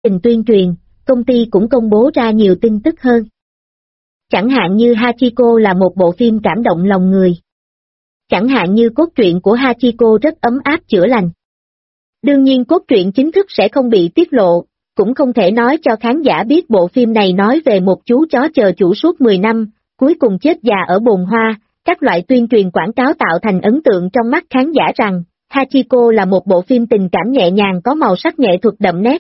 tình tuyên truyền, công ty cũng công bố ra nhiều tin tức hơn. Chẳng hạn như Hachiko là một bộ phim cảm động lòng người. Chẳng hạn như cốt truyện của Hachiko rất ấm áp chữa lành. Đương nhiên cốt truyện chính thức sẽ không bị tiết lộ, cũng không thể nói cho khán giả biết bộ phim này nói về một chú chó chờ chủ suốt 10 năm, cuối cùng chết già ở bồn hoa. Các loại tuyên truyền quảng cáo tạo thành ấn tượng trong mắt khán giả rằng Hachiko là một bộ phim tình cảm nhẹ nhàng có màu sắc nghệ thuật đậm nét.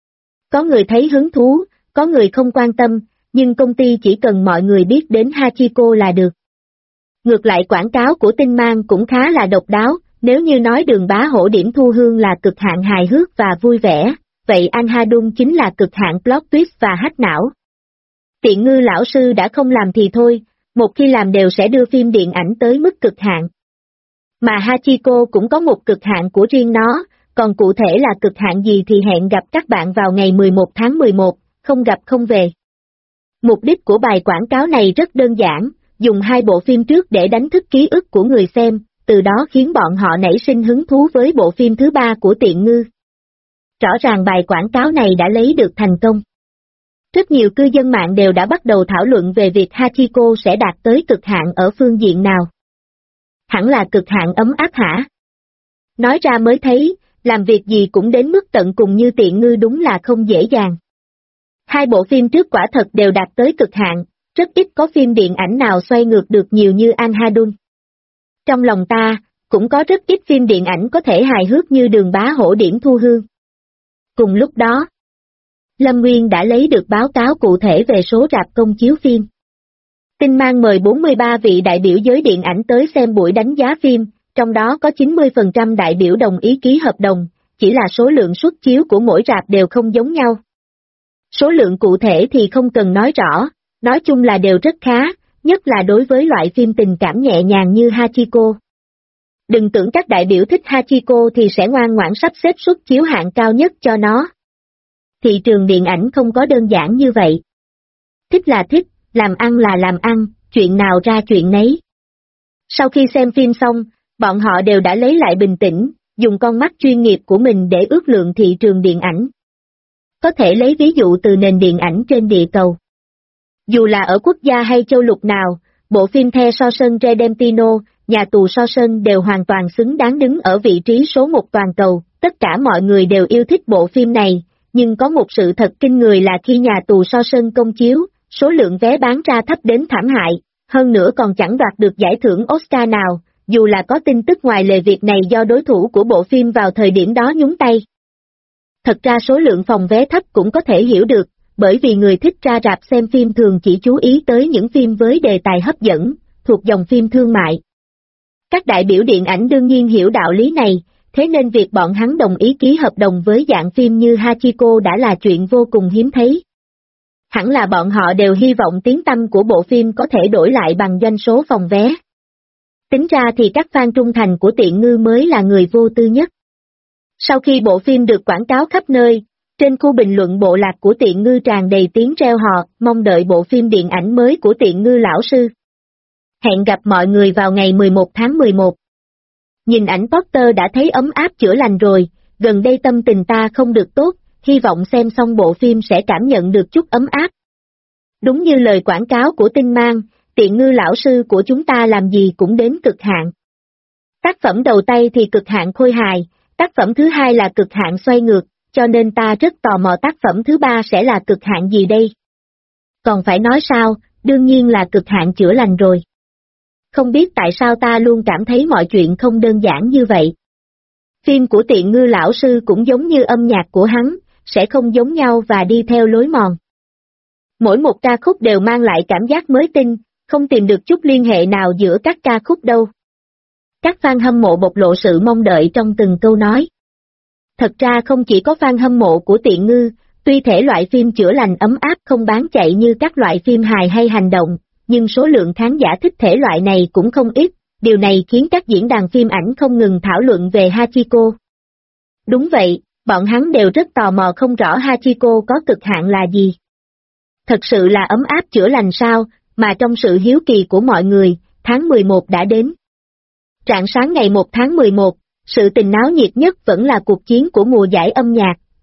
Có người thấy hứng thú, có người không quan tâm, nhưng công ty chỉ cần mọi người biết đến Hachiko là được. Ngược lại quảng cáo của Tinh Mang cũng khá là độc đáo, nếu như nói Đường Bá Hổ điểm thu hương là cực hạn hài hước và vui vẻ, vậy Anhadun chính là cực hạn plot twist và hack não. Tiện ngư lão sư đã không làm thì thôi, một khi làm đều sẽ đưa phim điện ảnh tới mức cực hạn. Mà Hachiko cũng có một cực hạn của riêng nó, còn cụ thể là cực hạn gì thì hẹn gặp các bạn vào ngày 11 tháng 11, không gặp không về. Mục đích của bài quảng cáo này rất đơn giản, dùng hai bộ phim trước để đánh thức ký ức của người xem, từ đó khiến bọn họ nảy sinh hứng thú với bộ phim thứ ba của Tiện Ngư. Rõ ràng bài quảng cáo này đã lấy được thành công. Rất nhiều cư dân mạng đều đã bắt đầu thảo luận về việc Hachiko sẽ đạt tới cực hạn ở phương diện nào. Hẳn là cực hạn ấm áp hả? Nói ra mới thấy, làm việc gì cũng đến mức tận cùng như Tiện Ngư đúng là không dễ dàng. Hai bộ phim trước quả thật đều đạt tới cực hạn, rất ít có phim điện ảnh nào xoay ngược được nhiều như Anhadun. Trong lòng ta, cũng có rất ít phim điện ảnh có thể hài hước như Đường Bá Hổ điểm thu hương. Cùng lúc đó, Lâm Nguyên đã lấy được báo cáo cụ thể về số rạp công chiếu phim. Tinh Mang mời 43 vị đại biểu giới điện ảnh tới xem buổi đánh giá phim, trong đó có 90% đại biểu đồng ý ký hợp đồng, chỉ là số lượng suất chiếu của mỗi rạp đều không giống nhau. Số lượng cụ thể thì không cần nói rõ, nói chung là đều rất khá, nhất là đối với loại phim tình cảm nhẹ nhàng như Hachiko. Đừng tưởng các đại biểu thích Hachiko thì sẽ ngoan ngoãn sắp xếp suất chiếu hạng cao nhất cho nó. Thị trường điện ảnh không có đơn giản như vậy. Thích là thích, làm ăn là làm ăn, chuyện nào ra chuyện nấy. Sau khi xem phim xong, bọn họ đều đã lấy lại bình tĩnh, dùng con mắt chuyên nghiệp của mình để ước lượng thị trường điện ảnh. Có thể lấy ví dụ từ nền điện ảnh trên địa cầu. Dù là ở quốc gia hay châu lục nào, bộ phim The Shawshank Redemption, Nhà tù Shawshank đều hoàn toàn xứng đáng đứng ở vị trí số 1 toàn cầu, tất cả mọi người đều yêu thích bộ phim này, nhưng có một sự thật kinh người là khi Nhà tù Shawshank công chiếu, số lượng vé bán ra thấp đến thảm hại, hơn nữa còn chẳng đoạt được giải thưởng Oscar nào, dù là có tin tức ngoài lề việc này do đối thủ của bộ phim vào thời điểm đó nhúng tay. Thật ra số lượng phòng vé thấp cũng có thể hiểu được, bởi vì người thích ra rạp xem phim thường chỉ chú ý tới những phim với đề tài hấp dẫn, thuộc dòng phim thương mại. Các đại biểu điện ảnh đương nhiên hiểu đạo lý này, thế nên việc bọn hắn đồng ý ký hợp đồng với dạng phim như Hachiko đã là chuyện vô cùng hiếm thấy. Hẳn là bọn họ đều hy vọng tiếng tăm của bộ phim có thể đổi lại bằng doanh số phòng vé. Tính ra thì các fan trung thành của Tiện Ngư mới là người vô tư nhất. Sau khi bộ phim được quảng cáo khắp nơi, trên khu bình luận bộ lạc của Tiện Ngư tràn đầy tiếng reo hò, mong đợi bộ phim điện ảnh mới của Tiện Ngư lão sư. Hẹn gặp mọi người vào ngày 11 tháng 11. Nhìn ảnh poster đã thấy ấm áp chữa lành rồi, gần đây tâm tình ta không được tốt, hy vọng xem xong bộ phim sẽ cảm nhận được chút ấm áp. Đúng như lời quảng cáo của Tinh Mang, Tiện Ngư lão sư của chúng ta làm gì cũng đến cực hạn. Tác phẩm đầu tay thì cực hạn khôi hài, tác phẩm thứ hai là cực hạn xoay ngược, cho nên ta rất tò mò tác phẩm thứ ba sẽ là cực hạn gì đây. Còn phải nói sao, đương nhiên là cực hạn chữa lành rồi. Không biết tại sao ta luôn cảm thấy mọi chuyện không đơn giản như vậy. Phim của Tiện Ngư lão sư cũng giống như âm nhạc của hắn, sẽ không giống nhau và đi theo lối mòn. Mỗi một ca khúc đều mang lại cảm giác mới tinh, không tìm được chút liên hệ nào giữa các ca khúc đâu. Các fan hâm mộ bộc lộ sự mong đợi trong từng câu nói. Thật ra không chỉ có fan hâm mộ của Tiện Ngư, tuy thể loại phim chữa lành ấm áp không bán chạy như các loại phim hài hay hành động, nhưng số lượng khán giả thích thể loại này cũng không ít, điều này khiến các diễn đàn phim ảnh không ngừng thảo luận về Hachiko. Đúng vậy, bọn hắn đều rất tò mò không rõ Hachiko có cực hạn là gì. Thật sự là ấm áp chữa lành sao, mà trong sự hiếu kỳ của mọi người, tháng 11 đã đến. Rạng sáng ngày 1 tháng 11, sự tình náo nhiệt nhất vẫn là cuộc chiến của mùa giải âm nhạc,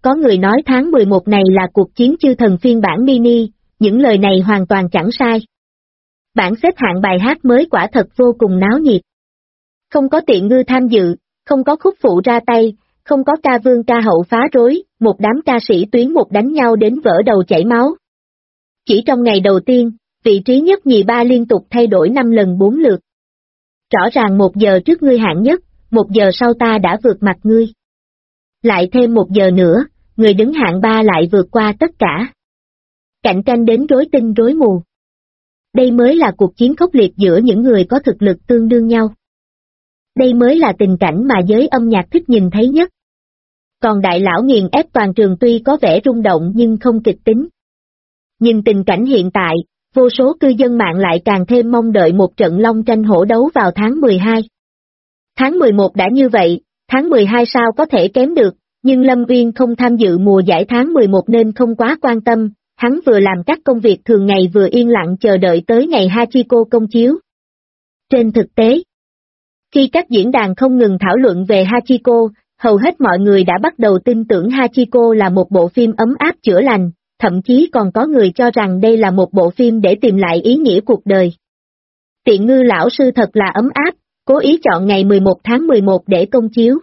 có người nói tháng 11 này là cuộc chiến chư thần phiên bản mini, những lời này hoàn toàn chẳng sai. Bảng xếp hạng bài hát mới quả thật vô cùng náo nhiệt. Không có Tiện Ngư tham dự, không có khúc phụ ra tay, không có ca vương ca hậu phá rối, một đám ca sĩ tuyến một đánh nhau đến vỡ đầu chảy máu. Chỉ trong ngày đầu tiên, vị trí nhất nhì ba liên tục thay đổi 5 lần 4 lượt. Rõ ràng 1 giờ trước ngươi hạng nhất, 1 giờ sau ta đã vượt mặt ngươi. Lại thêm 1 giờ nữa, người đứng hạng 3 lại vượt qua tất cả. Cạnh tranh đến rối tinh rối mù. Đây mới là cuộc chiến khốc liệt giữa những người có thực lực tương đương nhau. Đây mới là tình cảnh mà giới âm nhạc thích nhìn thấy nhất. Còn đại lão nghiền ép toàn trường tuy có vẻ rung động nhưng không kịch tính. Nhìn tình cảnh hiện tại, vô số cư dân mạng lại càng thêm mong đợi một trận long tranh hổ đấu vào tháng 12. Tháng 11 đã như vậy, tháng 12 sao có thể kém được, nhưng Lâm Uyên không tham dự mùa giải tháng 11 nên không quá quan tâm, hắn vừa làm các công việc thường ngày vừa yên lặng chờ đợi tới ngày Hachiko công chiếu. Trên thực tế, khi các diễn đàn không ngừng thảo luận về Hachiko, hầu hết mọi người đã bắt đầu tin tưởng Hachiko là một bộ phim ấm áp chữa lành, thậm chí còn có người cho rằng đây là một bộ phim để tìm lại ý nghĩa cuộc đời. Tiện Ngư lão sư thật là ấm áp, cố ý chọn ngày 11 tháng 11 để công chiếu.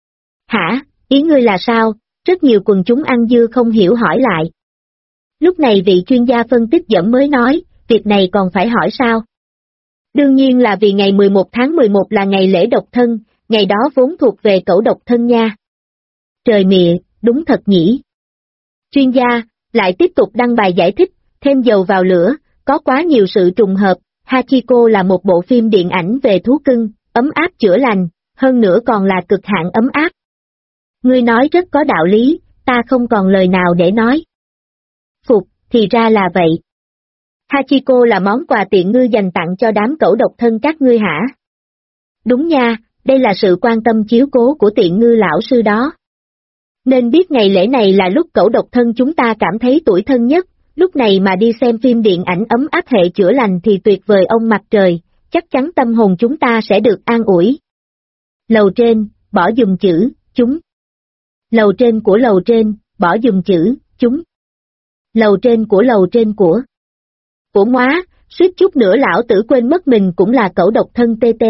Hả, ý ngươi là sao? Rất nhiều quần chúng ăn dưa không hiểu hỏi lại. Lúc này vị chuyên gia phân tích dẫn mới nói, việc này còn phải hỏi sao? Đương nhiên là vì ngày 11 tháng 11 là ngày lễ độc thân, ngày đó vốn thuộc về cẩu độc thân nha. Trời mịa, đúng thật nhỉ. Chuyên gia lại tiếp tục đăng bài giải thích, thêm dầu vào lửa, có quá nhiều sự trùng hợp, Hachiko là một bộ phim điện ảnh về thú cưng, ấm áp chữa lành, hơn nữa còn là cực hạn ấm áp. Ngươi nói rất có đạo lý, ta không còn lời nào để nói. Phục, thì ra là vậy. Hachiko là món quà Tiện Ngư dành tặng cho đám cẩu độc thân các ngươi hả? Đúng nha, đây là sự quan tâm chiếu cố của Tiện Ngư lão sư đó. Nên biết ngày lễ này là lúc cẩu độc thân chúng ta cảm thấy tủi thân nhất, lúc này mà đi xem phim điện ảnh ấm áp hệ chữa lành thì tuyệt vời ông mặt trời, chắc chắn tâm hồn chúng ta sẽ được an ủi. Lầu trên, bỏ dùm chữ, chúng. Lầu trên của lầu trên, bỏ dùm chữ, chúng. Lầu trên của lầu trên của. Của móa, suýt chút nữa lão tử quên mất mình cũng là cẩu độc thân TT.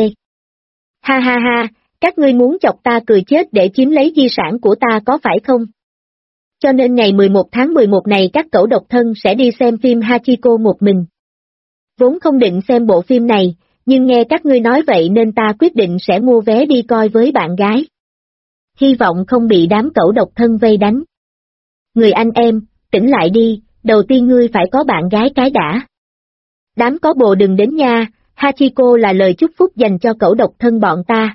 Ha ha ha, các ngươi muốn chọc ta cười chết để chiếm lấy di sản của ta có phải không? Cho nên ngày 11 tháng 11 này các cẩu độc thân sẽ đi xem phim Hachiko một mình. Vốn không định xem bộ phim này, nhưng nghe các ngươi nói vậy nên ta quyết định sẽ mua vé đi coi với bạn gái. Hy vọng không bị đám cẩu độc thân vây đánh. Người anh em, tỉnh lại đi, đầu tiên ngươi phải có bạn gái cái đã. Đám có bồ đừng đến nha, Hachiko là lời chúc phúc dành cho cẩu độc thân bọn ta.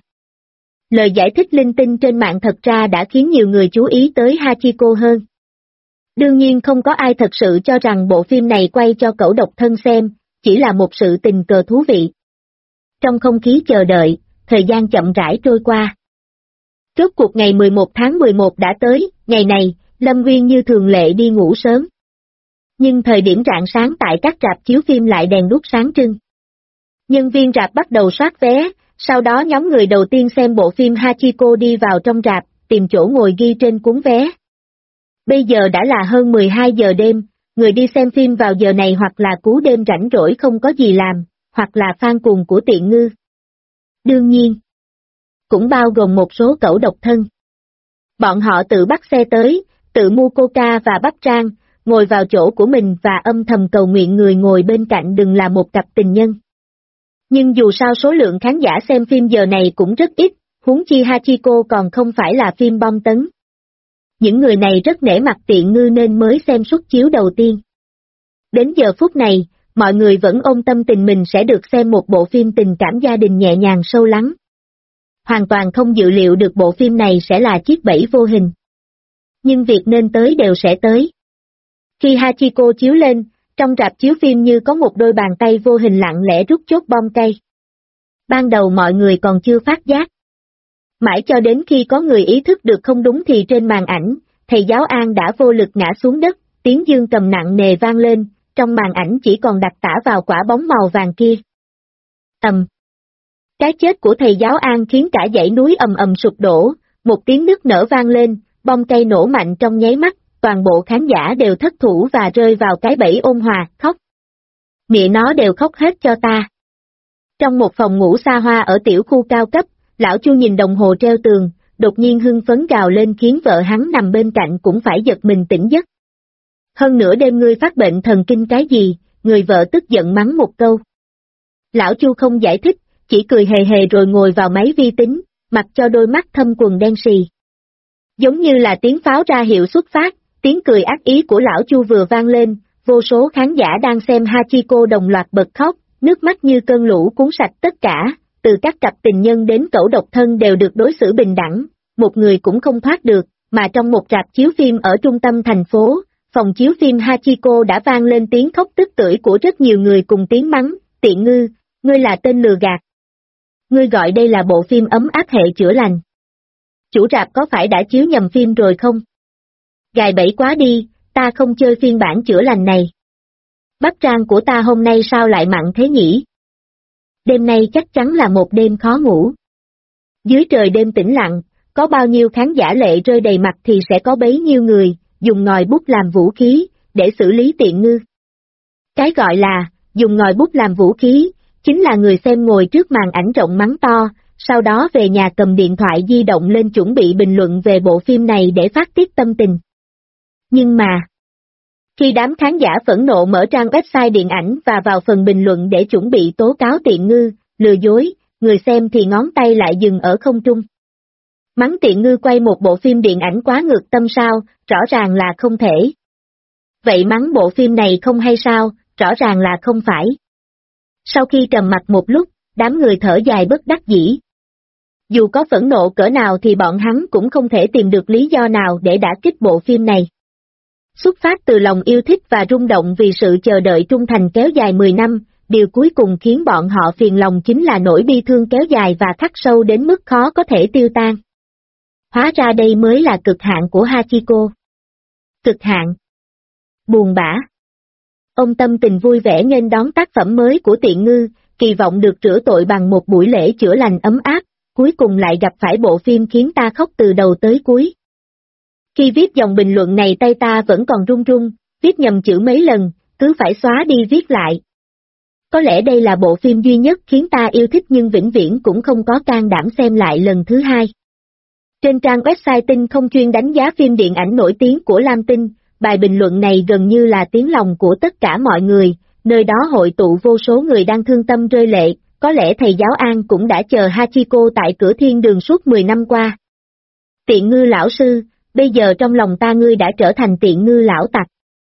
Lời giải thích linh tinh trên mạng thật ra đã khiến nhiều người chú ý tới Hachiko hơn. Đương nhiên không có ai thật sự cho rằng bộ phim này quay cho cẩu độc thân xem, chỉ là một sự tình cờ thú vị. Trong không khí chờ đợi, thời gian chậm rãi trôi qua. Rốt cuộc ngày 11 tháng 11 đã tới, ngày này, Lâm Nguyên như thường lệ đi ngủ sớm. Nhưng thời điểm rạng sáng tại các rạp chiếu phim lại đèn đuốc sáng trưng. Nhân viên rạp bắt đầu soát vé, sau đó nhóm người đầu tiên xem bộ phim Hachiko đi vào trong rạp, tìm chỗ ngồi ghi trên cuốn vé. Bây giờ đã là hơn 12 giờ đêm, người đi xem phim vào giờ này hoặc là cú đêm rảnh rỗi không có gì làm, hoặc là fan cuồng của Tiện Ngư. Đương nhiên, cũng bao gồm một số cẩu độc thân. Bọn họ tự bắt xe tới, tự mua coca và bắp rang, ngồi vào chỗ của mình và âm thầm cầu nguyện người ngồi bên cạnh đừng là một cặp tình nhân. Nhưng dù sao số lượng khán giả xem phim giờ này cũng rất ít, huống chi Hachiko còn không phải là phim bom tấn. Những người này rất nể mặt Tiện Ngư nên mới xem suất chiếu đầu tiên. Đến giờ phút này, mọi người vẫn ôm tâm tình mình sẽ được xem một bộ phim tình cảm gia đình nhẹ nhàng sâu lắng. Hoàn toàn không dự liệu được bộ phim này sẽ là chiếc bẫy vô hình. Nhưng việc nên tới đều sẽ tới. Khi Hachiko chiếu lên, trong rạp chiếu phim như có một đôi bàn tay vô hình lặng lẽ rút chốt bom cây. Ban đầu mọi người còn chưa phát giác. Mãi cho đến khi có người ý thức được không đúng thì trên màn ảnh, thầy giáo An đã vô lực ngã xuống đất, tiếng dương cầm nặng nề vang lên, trong màn ảnh chỉ còn đặc tả vào quả bóng màu vàng kia. Cái chết của thầy giáo An khiến cả dãy núi ầm ầm sụp đổ, một tiếng nức nở vang lên, bom cây nổ mạnh trong nháy mắt, toàn bộ khán giả đều thất thủ và rơi vào cái bẫy ôn hòa, khóc. Mẹ nó đều khóc hết cho ta. Trong một phòng ngủ xa hoa ở tiểu khu cao cấp, lão Chu nhìn đồng hồ treo tường, đột nhiên hưng phấn gào lên khiến vợ hắn nằm bên cạnh cũng phải giật mình tỉnh giấc. Hơn nữa đêm ngươi phát bệnh thần kinh cái gì, người vợ tức giận mắng một câu. Lão Chu không giải thích, chỉ cười hề hề rồi ngồi vào máy vi tính, mặc cho đôi mắt thâm quầng đen sì. Giống như là tiếng pháo ra hiệu xuất phát, tiếng cười ác ý của lão Chu vừa vang lên, vô số khán giả đang xem Hachiko đồng loạt bật khóc, nước mắt như cơn lũ cuốn sạch tất cả, từ các cặp tình nhân đến cẩu độc thân đều được đối xử bình đẳng, một người cũng không thoát được, mà trong một rạp chiếu phim ở trung tâm thành phố, phòng chiếu phim Hachiko đã vang lên tiếng khóc tức tưởi của rất nhiều người cùng tiếng mắng, tiện ngư, ngươi là tên lừa gạt. Ngươi gọi đây là bộ phim ấm áp hệ chữa lành. Chủ rạp có phải đã chiếu nhầm phim rồi không? Gài bẫy quá đi, ta không chơi phiên bản chữa lành này. Bắp rang của ta hôm nay sao lại mặn thế nhỉ? Đêm nay chắc chắn là một đêm khó ngủ. Dưới trời đêm tĩnh lặng, có bao nhiêu khán giả lệ rơi đầy mặt thì sẽ có bấy nhiêu người, dùng ngòi bút làm vũ khí, để xử lý tiện ngư. Cái gọi là, dùng ngòi bút làm vũ khí, chính là người xem ngồi trước màn ảnh rộng mắng to, sau đó về nhà cầm điện thoại di động lên chuẩn bị bình luận về bộ phim này để phát tiết tâm tình. Nhưng mà, khi đám khán giả phẫn nộ mở trang website điện ảnh và vào phần bình luận để chuẩn bị tố cáo tiện ngư, lừa dối, người xem thì ngón tay lại dừng ở không trung. Mắng tiện ngư quay một bộ phim điện ảnh quá ngược tâm sao, rõ ràng là không thể. Vậy mắng bộ phim này không hay sao, rõ ràng là không phải. Sau khi trầm mặc một lúc, đám người thở dài bất đắc dĩ. Dù có phẫn nộ cỡ nào thì bọn hắn cũng không thể tìm được lý do nào để đả kích bộ phim này. Xuất phát từ lòng yêu thích và rung động vì sự chờ đợi trung thành kéo dài 10 năm, điều cuối cùng khiến bọn họ phiền lòng chính là nỗi bi thương kéo dài và khắc sâu đến mức khó có thể tiêu tan. Hóa ra đây mới là cực hạn của Hachiko. Cực hạn. Buồn bã. Ông tâm tình vui vẻ nghênh đón tác phẩm mới của tiện ngư, kỳ vọng được rửa tội bằng một buổi lễ chữa lành ấm áp, cuối cùng lại gặp phải bộ phim khiến ta khóc từ đầu tới cuối. Khi viết dòng bình luận này tay ta vẫn còn run run, viết nhầm chữ mấy lần, cứ phải xóa đi viết lại. Có lẽ đây là bộ phim duy nhất khiến ta yêu thích nhưng vĩnh viễn cũng không có can đảm xem lại lần thứ hai. Trên trang website Tinh không chuyên đánh giá phim điện ảnh nổi tiếng của Lam Tinh, bài bình luận này gần như là tiếng lòng của tất cả mọi người, nơi đó hội tụ vô số người đang thương tâm rơi lệ, có lẽ thầy giáo An cũng đã chờ Hachiko tại cửa thiên đường suốt 10 năm qua. Tiện ngư lão sư, bây giờ trong lòng ta ngươi đã trở thành tiện ngư lão tặc.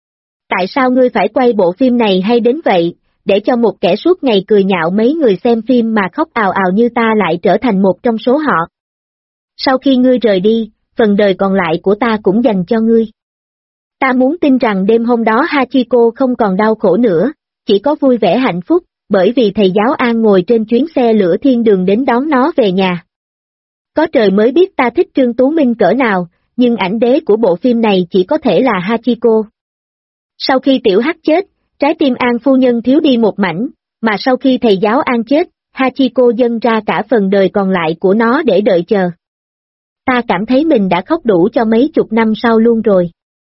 Tại sao ngươi phải quay bộ phim này hay đến vậy, để cho một kẻ suốt ngày cười nhạo mấy người xem phim mà khóc ào ào như ta lại trở thành một trong số họ? Sau khi ngươi rời đi, phần đời còn lại của ta cũng dành cho ngươi. Ta muốn tin rằng đêm hôm đó Hachiko không còn đau khổ nữa, chỉ có vui vẻ hạnh phúc, bởi vì thầy giáo An ngồi trên chuyến xe lửa thiên đường đến đón nó về nhà. Có trời mới biết ta thích Trương Tú Minh cỡ nào, nhưng ảnh đế của bộ phim này chỉ có thể là Hachiko. Sau khi tiểu hắc chết, trái tim An phu nhân thiếu đi một mảnh, mà sau khi thầy giáo An chết, Hachiko dâng ra cả phần đời còn lại của nó để đợi chờ. Ta cảm thấy mình đã khóc đủ cho mấy chục năm sau luôn rồi.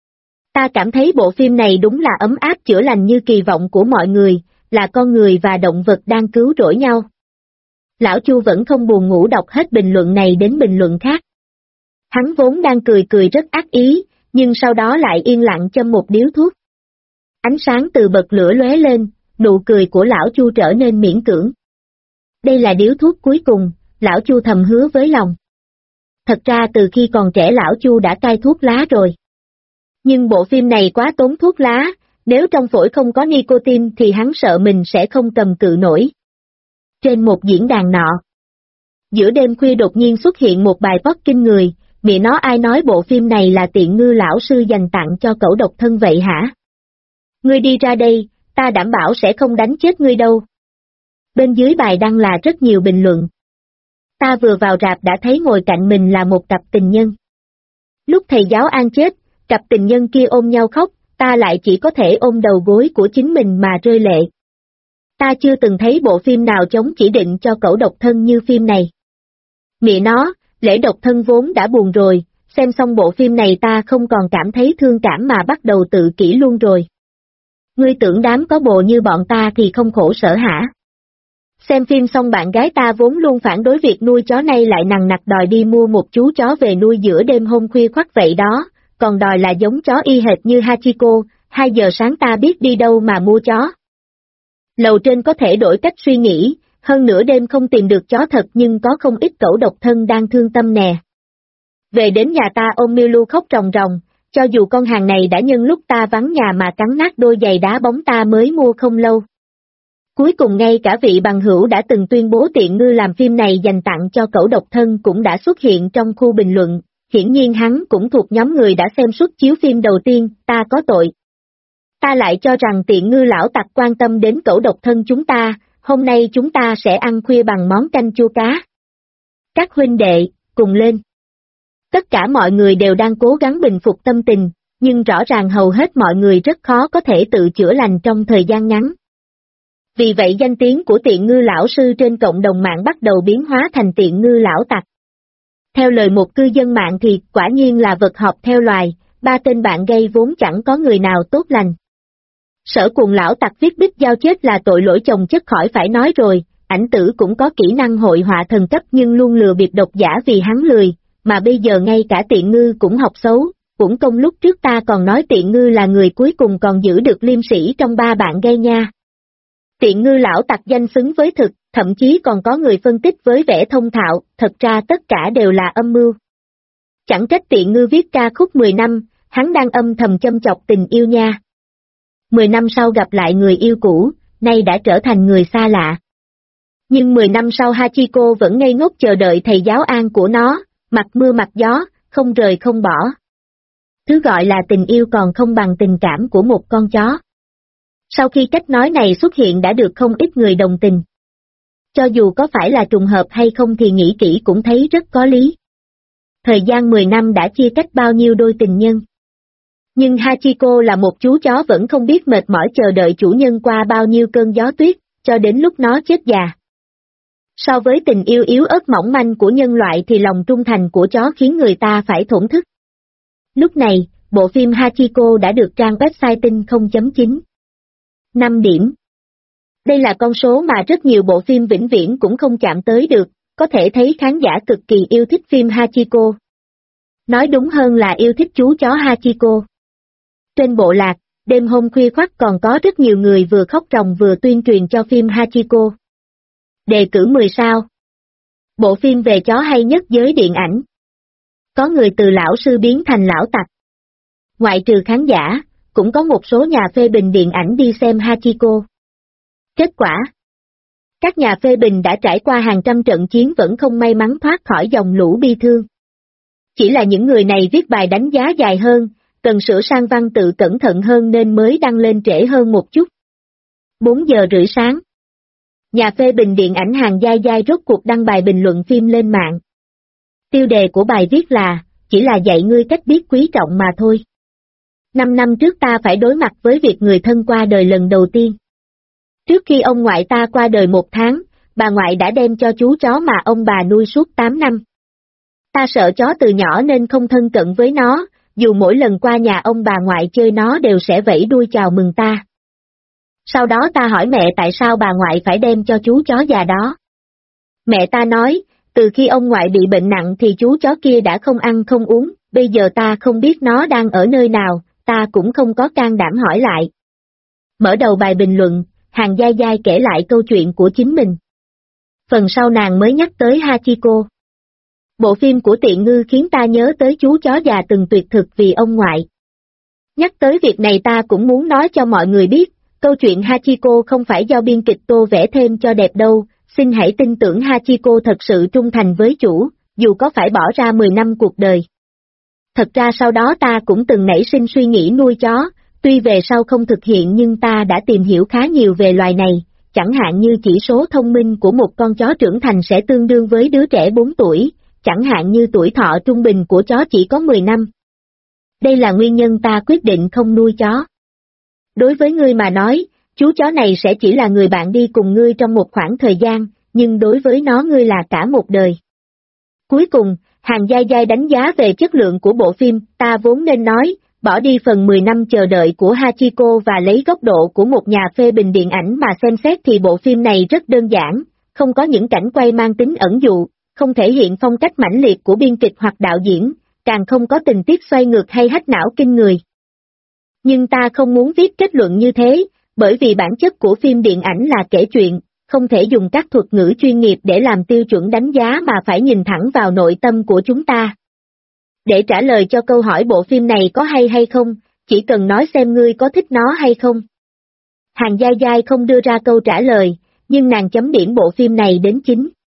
Ta cảm thấy bộ phim này đúng là ấm áp chữa lành như kỳ vọng của mọi người, là con người và động vật đang cứu rỗi nhau. Lão Chu vẫn không buồn ngủ đọc hết bình luận này đến bình luận khác. Hắn vốn đang cười rất ác ý, nhưng sau đó lại yên lặng châm một điếu thuốc. Ánh sáng từ bật lửa lóe lên, nụ cười của lão Chu trở nên miễn cưỡng. Đây là điếu thuốc cuối cùng, lão Chu thầm hứa với lòng. Thật ra từ khi còn trẻ lão Chu đã cai thuốc lá rồi. Nhưng bộ phim này quá tốn thuốc lá, nếu trong phổi không có nicotine thì hắn sợ mình sẽ không cầm cự nổi. Trên một diễn đàn nọ, giữa đêm khuya đột nhiên xuất hiện một bài post kinh người, mẹ nó ai nói bộ phim này là tiện ngư lão sư dành tặng cho cẩu độc thân vậy hả? Ngươi đi ra đây, ta đảm bảo sẽ không đánh chết ngươi đâu. Bên dưới bài đăng là rất nhiều bình luận. Ta vừa vào rạp đã thấy ngồi cạnh mình là một cặp tình nhân. Lúc thầy giáo An chết, cặp tình nhân kia ôm nhau khóc, ta lại chỉ có thể ôm đầu gối của chính mình mà rơi lệ. Ta chưa từng thấy bộ phim nào chống chỉ định cho cẩu độc thân như phim này. Mẹ nó, lễ độc thân vốn đã buồn rồi, Xem xong bộ phim này ta không còn cảm thấy thương cảm mà bắt đầu tự kỷ luôn rồi. Ngươi tưởng đám có bồ như bọn ta thì không khổ sở hả? Xem phim xong bạn gái ta vốn luôn phản đối việc nuôi chó nay lại nằng nặc đòi đi mua một chú chó về nuôi giữa đêm hôm khuya khoắt vậy đó, còn đòi là giống chó y hệt như Hachiko, 2 giờ sáng ta biết đi đâu mà mua chó. Lầu trên có thể đổi cách suy nghĩ, hơn nửa đêm không tìm được chó thật nhưng có không ít cẩu độc thân đang thương tâm nè. Về đến nhà ta ôm Milu khóc ròng ròng, cho dù con hàng này đã nhân lúc ta vắng nhà mà cắn nát đôi giày đá bóng ta mới mua không lâu. Cuối cùng ngay cả vị bằng hữu đã từng tuyên bố tiện ngư làm phim này dành tặng cho cẩu độc thân cũng đã xuất hiện trong khu bình luận, hiển nhiên hắn cũng thuộc nhóm người đã xem suất chiếu phim đầu tiên, ta có tội. Ta lại cho rằng tiện ngư lão tặc quan tâm đến cẩu độc thân chúng ta, hôm nay chúng ta sẽ ăn khuya bằng món canh chua cá. Các huynh đệ, cùng lên. Tất cả mọi người đều đang cố gắng bình phục tâm tình, nhưng rõ ràng hầu hết mọi người rất khó có thể tự chữa lành trong thời gian ngắn. Vì vậy danh tiếng của tiện ngư lão sư trên cộng đồng mạng bắt đầu biến hóa thành tiện ngư lão tặc. Theo lời một cư dân mạng thì quả nhiên là vật họp theo loài, 3 tên bạn gây vốn chẳng có người nào tốt lành. Sở Cuồng lão tặc viết bích giao chết là tội lỗi chồng chất khỏi phải nói rồi, ảnh tử cũng có kỹ năng hội họa thần cấp nhưng luôn lừa bịp độc giả vì hắn lười, mà bây giờ ngay cả tiện ngư cũng học xấu, cũng công lúc trước ta còn nói tiện ngư là người cuối cùng còn giữ được liêm sĩ trong 3 bạn gây nha. Tiện ngư lão tặc danh xứng với thực, thậm chí còn có người phân tích với vẻ thông thạo, thật ra tất cả đều là âm mưu. Chẳng trách tiện ngư viết ca khúc 10 năm, hắn đang âm thầm châm chọc tình yêu nha. 10 năm sau gặp lại người yêu cũ, nay đã trở thành người xa lạ. Nhưng 10 năm sau Hachiko vẫn ngây ngốc chờ đợi thầy giáo an của nó, mặc mưa mặc gió, không rời không bỏ. Thứ gọi là tình yêu còn không bằng tình cảm của một con chó. Sau khi cách nói này xuất hiện đã được không ít người đồng tình. Cho dù có phải là trùng hợp hay không thì nghĩ kỹ cũng thấy rất có lý. Thời gian 10 năm đã chia cách bao nhiêu đôi tình nhân. Nhưng Hachiko là một chú chó vẫn không biết mệt mỏi chờ đợi chủ nhân qua bao nhiêu cơn gió tuyết, cho đến lúc nó chết già. So với tình yêu yếu ớt mỏng manh của nhân loại thì lòng trung thành của chó khiến người ta phải thổn thức. Lúc này, bộ phim Hachiko đã được trang website tinh 0.9. 5 điểm. Đây là con số mà rất nhiều bộ phim vĩnh viễn cũng không chạm tới được, có thể thấy khán giả cực kỳ yêu thích phim Hachiko. Nói đúng hơn là yêu thích chú chó Hachiko. Trên bộ lạc, đêm hôm khuya khoắt còn có rất nhiều người vừa khóc ròng vừa tuyên truyền cho phim Hachiko. Đề cử 10 sao. Bộ phim về chó hay nhất giới điện ảnh. Có người từ lão sư biến thành lão tặc. Ngoại trừ khán giả, cũng có một số nhà phê bình điện ảnh đi xem Hachiko. Kết quả. Các nhà phê bình đã trải qua hàng trăm trận chiến vẫn không may mắn thoát khỏi dòng lũ bi thương. Chỉ là những người này viết bài đánh giá dài hơn, cần sửa sang văn tự cẩn thận hơn nên mới đăng lên trễ hơn một chút. 4 giờ rưỡi sáng. Nhà phê bình điện ảnh Hàng Giai Giai rốt cuộc đăng bài bình luận phim lên mạng. Tiêu đề của bài viết là, chỉ là dạy ngươi cách biết quý trọng mà thôi. 5 năm trước ta phải đối mặt với việc người thân qua đời lần đầu tiên. Trước khi ông ngoại ta qua đời 1 tháng, bà ngoại đã đem cho chú chó mà ông bà nuôi suốt 8 năm. Ta sợ chó từ nhỏ nên không thân cận với nó, dù mỗi lần qua nhà ông bà ngoại chơi nó đều sẽ vẫy đuôi chào mừng ta. Sau đó ta hỏi mẹ tại sao bà ngoại phải đem cho chú chó già đó. Mẹ ta nói, từ khi ông ngoại bị bệnh nặng thì chú chó kia đã không ăn không uống, bây giờ ta không biết nó đang ở nơi nào, ta cũng không có can đảm hỏi lại. Mở đầu bài bình luận, Hàng Giai Giai kể lại câu chuyện của chính mình. Phần sau nàng mới nhắc tới Hachiko. Bộ phim của tiện ngư khiến ta nhớ tới chú chó già từng tuyệt thực vì ông ngoại. Nhắc tới việc này ta cũng muốn nói cho mọi người biết, câu chuyện Hachiko không phải do biên kịch tô vẽ thêm cho đẹp đâu, xin hãy tin tưởng Hachiko thật sự trung thành với chủ, dù có phải bỏ ra 10 năm cuộc đời. Thật ra sau đó ta cũng từng nảy sinh suy nghĩ nuôi chó, tuy về sau không thực hiện nhưng ta đã tìm hiểu khá nhiều về loài này, chẳng hạn như chỉ số thông minh của một con chó trưởng thành sẽ tương đương với đứa trẻ 4 tuổi, chẳng hạn như tuổi thọ trung bình của chó chỉ có 10 năm. Đây là nguyên nhân ta quyết định không nuôi chó. Đối với ngươi mà nói, chú chó này sẽ chỉ là người bạn đi cùng ngươi trong một khoảng thời gian, nhưng đối với nó ngươi là cả một đời. Cuối cùng, Hàng Giai Giai đánh giá về chất lượng của bộ phim, ta vốn nên nói, bỏ đi phần 10 năm chờ đợi của Hachiko và lấy góc độ của một nhà phê bình điện ảnh mà xem xét thì bộ phim này rất đơn giản, không có những cảnh quay mang tính ẩn dụ, không thể hiện phong cách mãnh liệt của biên kịch hoặc đạo diễn, càng không có tình tiết xoay ngược hay hack não kinh người. Nhưng ta không muốn viết kết luận như thế, bởi vì bản chất của phim điện ảnh là kể chuyện, không thể dùng các thuật ngữ chuyên nghiệp để làm tiêu chuẩn đánh giá mà phải nhìn thẳng vào nội tâm của chúng ta. Để trả lời cho câu hỏi bộ phim này có hay không, chỉ cần nói xem ngươi có thích nó hay không. Hàng Giai Giai không đưa ra câu trả lời, nhưng nàng chấm điểm bộ phim này đến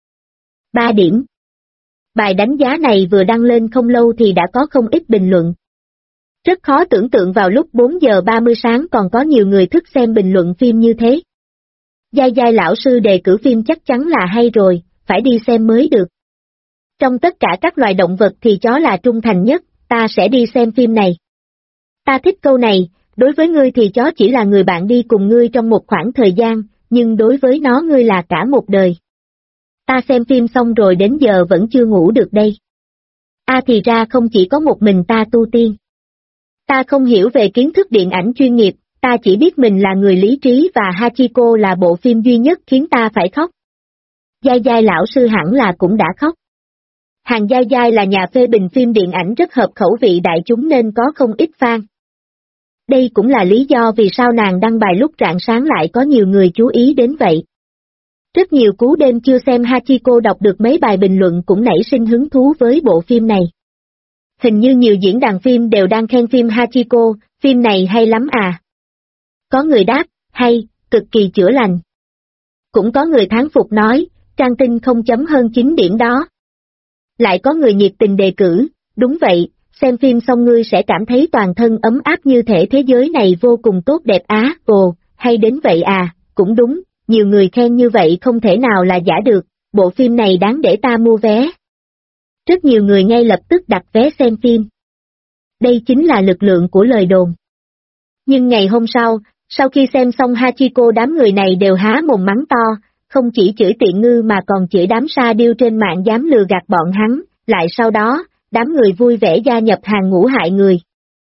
3 điểm. Bài đánh giá này vừa đăng lên không lâu thì đã có không ít bình luận. Rất khó tưởng tượng vào lúc 4 giờ 30 sáng còn có nhiều người thức xem bình luận phim như thế. Giai Giai lão sư đề cử phim chắc chắn là hay rồi, phải đi xem mới được. Trong tất cả các loài động vật thì chó là trung thành nhất, ta sẽ đi xem phim này. Ta thích câu này, đối với ngươi thì chó chỉ là người bạn đi cùng ngươi trong một khoảng thời gian, nhưng đối với nó ngươi là cả một đời. Ta xem phim xong rồi đến giờ vẫn chưa ngủ được đây. Thì ra không chỉ có một mình ta tu tiên. Ta không hiểu về kiến thức điện ảnh chuyên nghiệp, ta chỉ biết mình là người lý trí và Hachiko là bộ phim duy nhất khiến ta phải khóc. Giai Giai lão sư hẳn là cũng đã khóc. Hàng Giai Giai là nhà phê bình phim điện ảnh rất hợp khẩu vị đại chúng nên có không ít fan. Đây cũng là lý do vì sao nàng đăng bài lúc rạng sáng lại có nhiều người chú ý đến vậy. Rất nhiều cú đêm chưa xem Hachiko đọc được mấy bài bình luận cũng nảy sinh hứng thú với bộ phim này. Hình như nhiều diễn đàn phim đều đang khen phim Hachiko, phim này hay lắm à. Có người đáp, hay, cực kỳ chữa lành. Cũng có người thán phục nói, Trang Tinh không chấm hơn 9 điểm đó. Lại có người nhiệt tình đề cử, đúng vậy, xem phim xong ngươi sẽ cảm thấy toàn thân ấm áp như thể thế giới này vô cùng tốt đẹp á, hay đến vậy à, cũng đúng, nhiều người khen như vậy không thể nào là giả được, bộ phim này đáng để ta mua vé. Rất nhiều người ngay lập tức đặt vé xem phim. Đây chính là lực lượng của lời đồn. Nhưng ngày hôm sau khi xem xong Hachiko đám người này đều há mồm mắng to, không chỉ chửi tiện ngư mà còn chửi đám sa điêu trên mạng dám lừa gạt bọn hắn, lại sau đó, đám người vui vẻ gia nhập hàng ngũ hại người.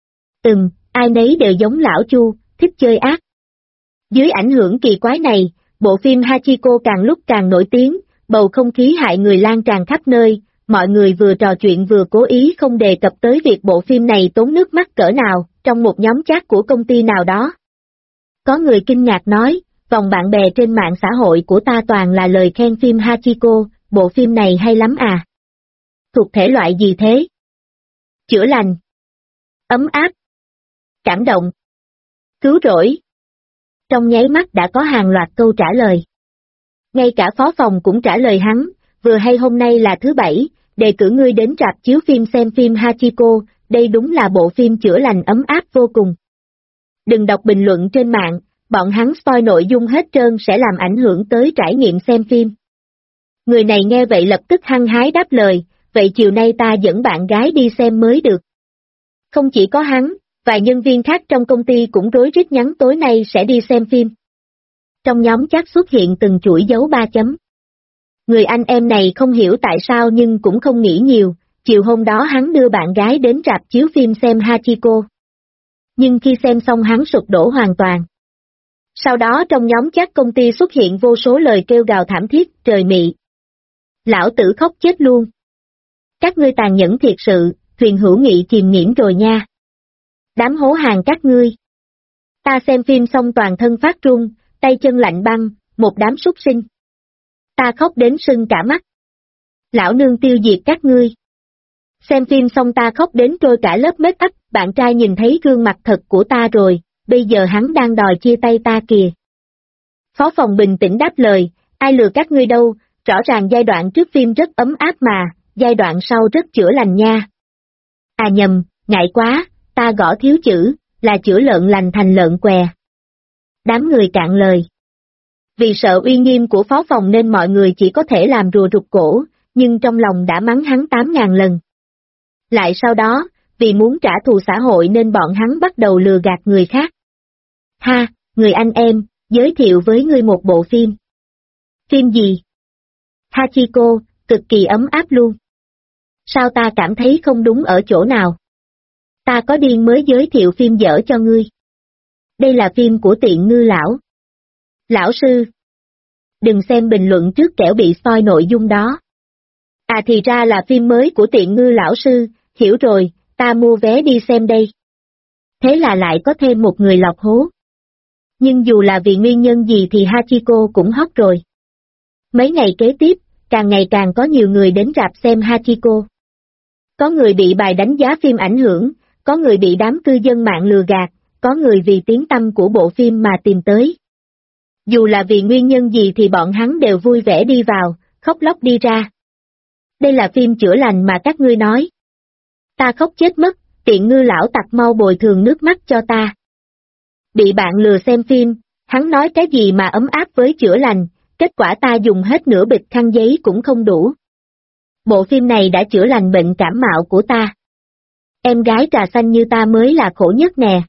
Ai nấy đều giống lão Chu, thích chơi ác. Dưới ảnh hưởng kỳ quái này, bộ phim Hachiko càng lúc càng nổi tiếng, bầu không khí hại người lan tràn khắp nơi, mọi người vừa trò chuyện vừa cố ý không đề cập tới việc bộ phim này tốn nước mắt cỡ nào, trong một nhóm chat của công ty nào đó. Có người kinh ngạc nói, vòng bạn bè trên mạng xã hội của ta toàn là lời khen phim Hachiko, bộ phim này hay lắm à. Thuộc thể loại gì thế? Chữa lành, ấm áp, cảm động, cứu rỗi. Trong nháy mắt đã có hàng loạt câu trả lời. Ngay cả phó phòng cũng trả lời hắn, vừa hay hôm nay là thứ Bảy, đề cử ngươi đến rạp chiếu phim xem phim Hachiko, đây đúng là bộ phim chữa lành ấm áp vô cùng. Đừng đọc bình luận trên mạng, bọn hắn spoil nội dung hết trơn sẽ làm ảnh hưởng tới trải nghiệm xem phim. Người này nghe vậy lập tức hăng hái đáp lời, vậy chiều nay ta dẫn bạn gái đi xem mới được. Không chỉ có hắn, vài nhân viên khác trong công ty cũng rối rít nhắn tối nay sẽ đi xem phim. Trong nhóm chat xuất hiện từng chuỗi dấu 3 chấm. Người anh em này không hiểu tại sao nhưng cũng không nghĩ nhiều, chiều hôm đó hắn đưa bạn gái đến rạp chiếu phim xem Hachiko. Nhưng khi xem xong hắn sụp đổ hoàn toàn. Sau đó trong nhóm chat công ty xuất hiện vô số lời kêu gào thảm thiết, trời mị. Lão tử khóc chết luôn. Các ngươi tàn nhẫn thiệt sự, thuyền hữu nghị chìm nghiễm rồi nha. Đám hố hàng các ngươi. Ta xem phim xong toàn thân phát run, tay chân lạnh băng, một đám súc sinh. Ta khóc đến sưng cả mắt. Lão nương tiêu diệt các ngươi. Xem phim xong ta khóc đến trôi cả lớp make up, bạn trai nhìn thấy gương mặt thật của ta rồi, bây giờ hắn đang đòi chia tay ta kìa. Phó phòng bình tĩnh đáp lời, ai lừa các ngươi đâu, rõ ràng giai đoạn trước phim rất ấm áp mà, giai đoạn sau rất chữa lành nha. À nhầm, ngại quá, ta gõ thiếu chữ, là chữa lợn lành thành lợn què. Đám người cạn lời. Vì sợ uy nghiêm của phó phòng nên mọi người chỉ có thể làm rùa rụt cổ, nhưng trong lòng đã mắng hắn 8.000 lần. Lại sau đó, vì muốn trả thù xã hội nên bọn hắn bắt đầu lừa gạt người khác. Ha, người anh em, giới thiệu với ngươi một bộ phim. Phim gì? Hachiko, cực kỳ ấm áp luôn. Sao ta cảm thấy không đúng ở chỗ nào? Ta có điên mới giới thiệu phim dở cho ngươi. Đây là phim của Tiện Ngư lão. Lão sư. Đừng xem bình luận trước kẻo bị spoil nội dung đó. À thì ra là phim mới của Tiện Ngư lão sư, hiểu rồi, ta mua vé đi xem đây. Thế là lại có thêm một người lọt hố. Nhưng dù là vì nguyên nhân gì thì Hachiko cũng hot rồi. Mấy ngày kế tiếp, càng ngày càng có nhiều người đến rạp xem Hachiko. Có người bị bài đánh giá phim ảnh hưởng, có người bị đám cư dân mạng lừa gạt, có người vì tiếng tăm của bộ phim mà tìm tới. Dù là vì nguyên nhân gì thì bọn hắn đều vui vẻ đi vào, khóc lóc đi ra. Đây là phim chữa lành mà các ngươi nói. Ta khóc chết mất, Tiện Ngư lão tặc mau bồi thường nước mắt cho ta. Bị bạn lừa xem phim, hắn nói cái gì mà ấm áp với chữa lành, kết quả ta dùng hết nửa bịch khăn giấy cũng không đủ. Bộ phim này đã chữa lành bệnh cảm mạo của ta. Em gái trà xanh như ta mới là khổ nhất nè.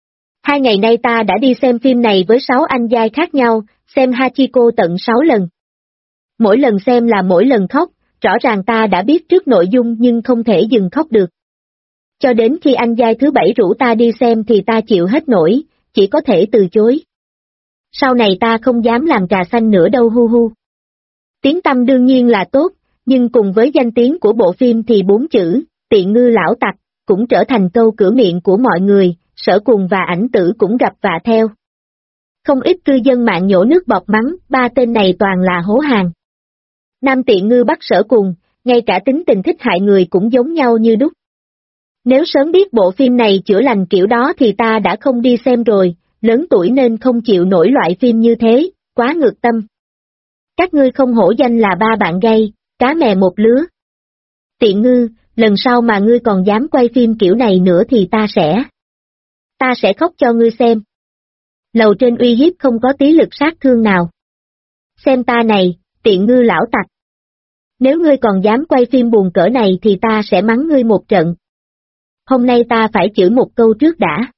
2 ngày nay ta đã đi xem phim này với 6 anh giai khác nhau, xem Hachiko tận 6 lần. Mỗi lần xem là mỗi lần khóc, rõ ràng ta đã biết trước nội dung nhưng không thể dừng khóc được. Cho đến khi anh giai thứ 7 rủ ta đi xem thì ta chịu hết nổi, chỉ có thể từ chối. Sau này ta không dám làm trà xanh nữa đâu hu hu. Tiếng tăm đương nhiên là tốt, nhưng cùng với danh tiếng của bộ phim thì 4 chữ, Tiện Ngư lão tặc, cũng trở thành câu cửa miệng của mọi người, Sở Cùng và Ảnh Tử cũng gặp vạ theo. Không ít cư dân mạng nhổ nước bọt mắng, 3 tên này toàn là hố hàng. Nam Tiện Ngư bắt Sở Cùng, ngay cả tính tình thích hại người cũng giống nhau như đúc. Nếu sớm biết bộ phim này chữa lành kiểu đó thì ta đã không đi xem rồi, lớn tuổi nên không chịu nổi loại phim như thế, quá ngược tâm. Các ngươi không hổ danh là 3 bạn gay, cá mè một lứa. Tiện Ngư, lần sau mà ngươi còn dám quay phim kiểu này nữa thì ta sẽ khóc cho ngươi xem. Lầu trên uy hiếp không có tí lực sát thương nào. Xem ta này, Tiện Ngư lão tặc. Nếu ngươi còn dám quay phim buồn cỡ này thì ta sẽ mắng ngươi một trận. Hôm nay ta phải chửi một câu trước đã.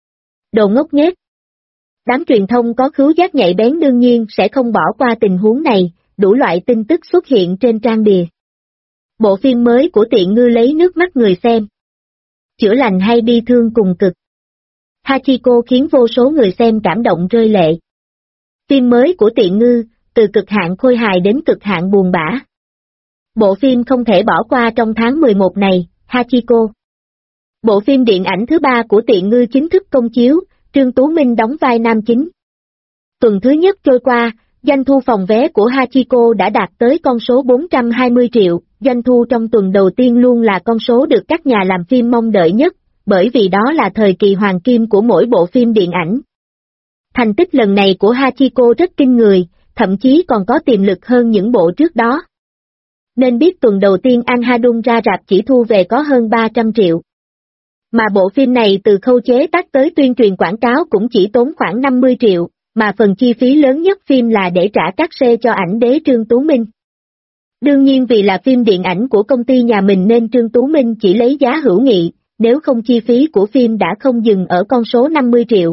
Đồ ngốc nghếch. Đám truyền thông có khứu giác nhạy bén đương nhiên sẽ không bỏ qua tình huống này, đủ loại tin tức xuất hiện trên trang bìa. Bộ phim mới của Tiện Ngư lấy nước mắt người xem. Chữa lành hay bi thương cùng cực. Hachiko khiến vô số người xem cảm động rơi lệ. Phim mới của Tiện Ngư, từ cực hạn khôi hài đến cực hạn buồn bã. Bộ phim không thể bỏ qua trong tháng 11 này, Hachiko. Bộ phim điện ảnh thứ 3 của Tiện Ngư chính thức công chiếu, Trương Tú Minh đóng vai nam chính. Tuần thứ nhất trôi qua, doanh thu phòng vé của Hachiko đã đạt tới con số 420 triệu, doanh thu trong tuần đầu tiên luôn là con số được các nhà làm phim mong đợi nhất, bởi vì đó là thời kỳ hoàng kim của mỗi bộ phim điện ảnh. Thành tích lần này của Hachiko rất kinh người, thậm chí còn có tiềm lực hơn những bộ trước đó. Nên biết tuần đầu tiên Anhadung ra rạp chỉ thu về có hơn 300 triệu. Mà bộ phim này từ khâu chế tác tới tuyên truyền quảng cáo cũng chỉ tốn khoảng 50 triệu, mà phần chi phí lớn nhất phim là để trả cát xê cho ảnh đế Trương Tú Minh. Đương nhiên vì là phim điện ảnh của công ty nhà mình nên Trương Tú Minh chỉ lấy giá hữu nghị, nếu không chi phí của phim đã không dừng ở con số 50 triệu.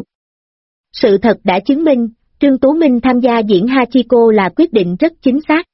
Sự thật đã chứng minh, Trương Tú Minh tham gia diễn Hachiko là quyết định rất chính xác.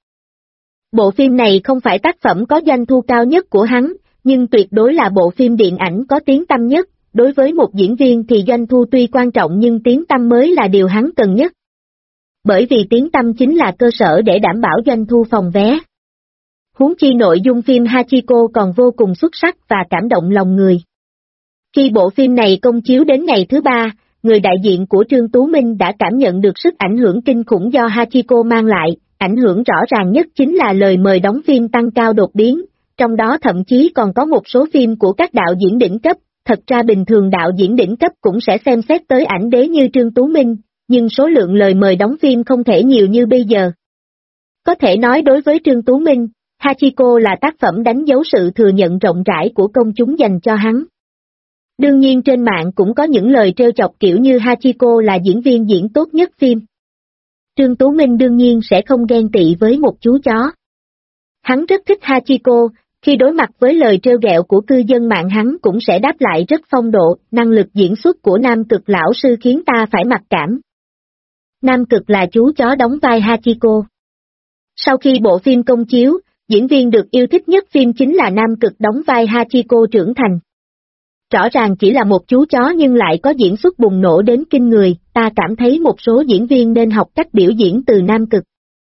Bộ phim này không phải tác phẩm có doanh thu cao nhất của hắn, nhưng tuyệt đối là bộ phim điện ảnh có tiếng tăm nhất, đối với một diễn viên thì doanh thu tuy quan trọng nhưng tiếng tăm mới là điều hắn cần nhất. Bởi vì tiếng tăm chính là cơ sở để đảm bảo doanh thu phòng vé. Huống chi nội dung phim Hachiko còn vô cùng xuất sắc và cảm động lòng người. Khi bộ phim này công chiếu đến ngày thứ 3, người đại diện của Trương Tú Minh đã cảm nhận được sức ảnh hưởng kinh khủng do Hachiko mang lại, ảnh hưởng rõ ràng nhất chính là lời mời đóng phim tăng cao đột biến, trong đó thậm chí còn có một số phim của các đạo diễn đỉnh cấp, thật ra bình thường đạo diễn đỉnh cấp cũng sẽ xem xét tới ảnh đế như Trương Tú Minh, nhưng số lượng lời mời đóng phim không thể nhiều như bây giờ. Có thể nói đối với Trương Tú Minh, Hachiko là tác phẩm đánh dấu sự thừa nhận rộng rãi của công chúng dành cho hắn. Đương nhiên trên mạng cũng có những lời trêu chọc kiểu như Hachiko là diễn viên diễn tốt nhất phim. Trương Tú Minh đương nhiên sẽ không ghen tị với một chú chó. Hắn rất thích Hachiko, khi đối mặt với lời trêu ghẹo của cư dân mạng hắn cũng sẽ đáp lại rất phong độ, năng lực diễn xuất của Nam Cực lão sư khiến ta phải mặc cảm. Nam Cực là chú chó đóng vai Hachiko. Sau khi bộ phim công chiếu, Diễn viên được yêu thích nhất phim chính là nam cực đóng vai Hachiko trưởng thành. Rõ ràng chỉ là một chú chó nhưng lại có diễn xuất bùng nổ đến kinh người, ta cảm thấy một số diễn viên nên học cách biểu diễn từ nam cực.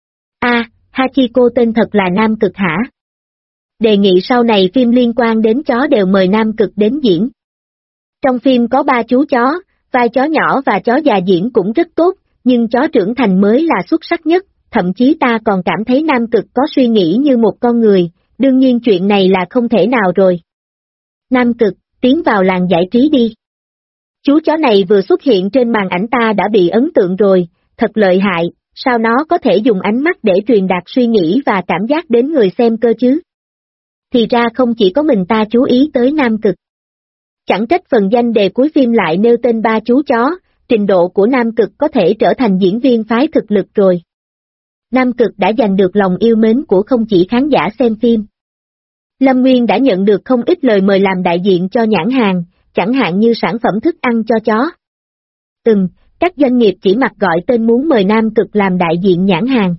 Hachiko tên thật là nam cực hả? Đề nghị sau này phim liên quan đến chó đều mời nam cực đến diễn. Trong phim có 3 chú chó, vai chó nhỏ và chó già diễn cũng rất tốt, nhưng chó trưởng thành mới là xuất sắc nhất, thậm chí ta còn cảm thấy nam cực có suy nghĩ như một con người, đương nhiên chuyện này là không thể nào rồi. Nam cực, tiến vào làng giải trí đi. Chú chó này vừa xuất hiện trên màn ảnh ta đã bị ấn tượng rồi, thật lợi hại, sao nó có thể dùng ánh mắt để truyền đạt suy nghĩ và cảm giác đến người xem cơ chứ? Thì ra không chỉ có mình ta chú ý tới nam cực. Chẳng trách phần danh đề cuối phim lại nêu tên 3 chú chó, trình độ của nam cực có thể trở thành diễn viên phái thực lực rồi. Nam cực đã giành được lòng yêu mến của không chỉ khán giả xem phim. Lâm Nguyên đã nhận được không ít lời mời làm đại diện cho nhãn hàng, chẳng hạn như sản phẩm thức ăn cho chó. Các doanh nghiệp chỉ mặc gọi tên muốn mời nam cực làm đại diện nhãn hàng.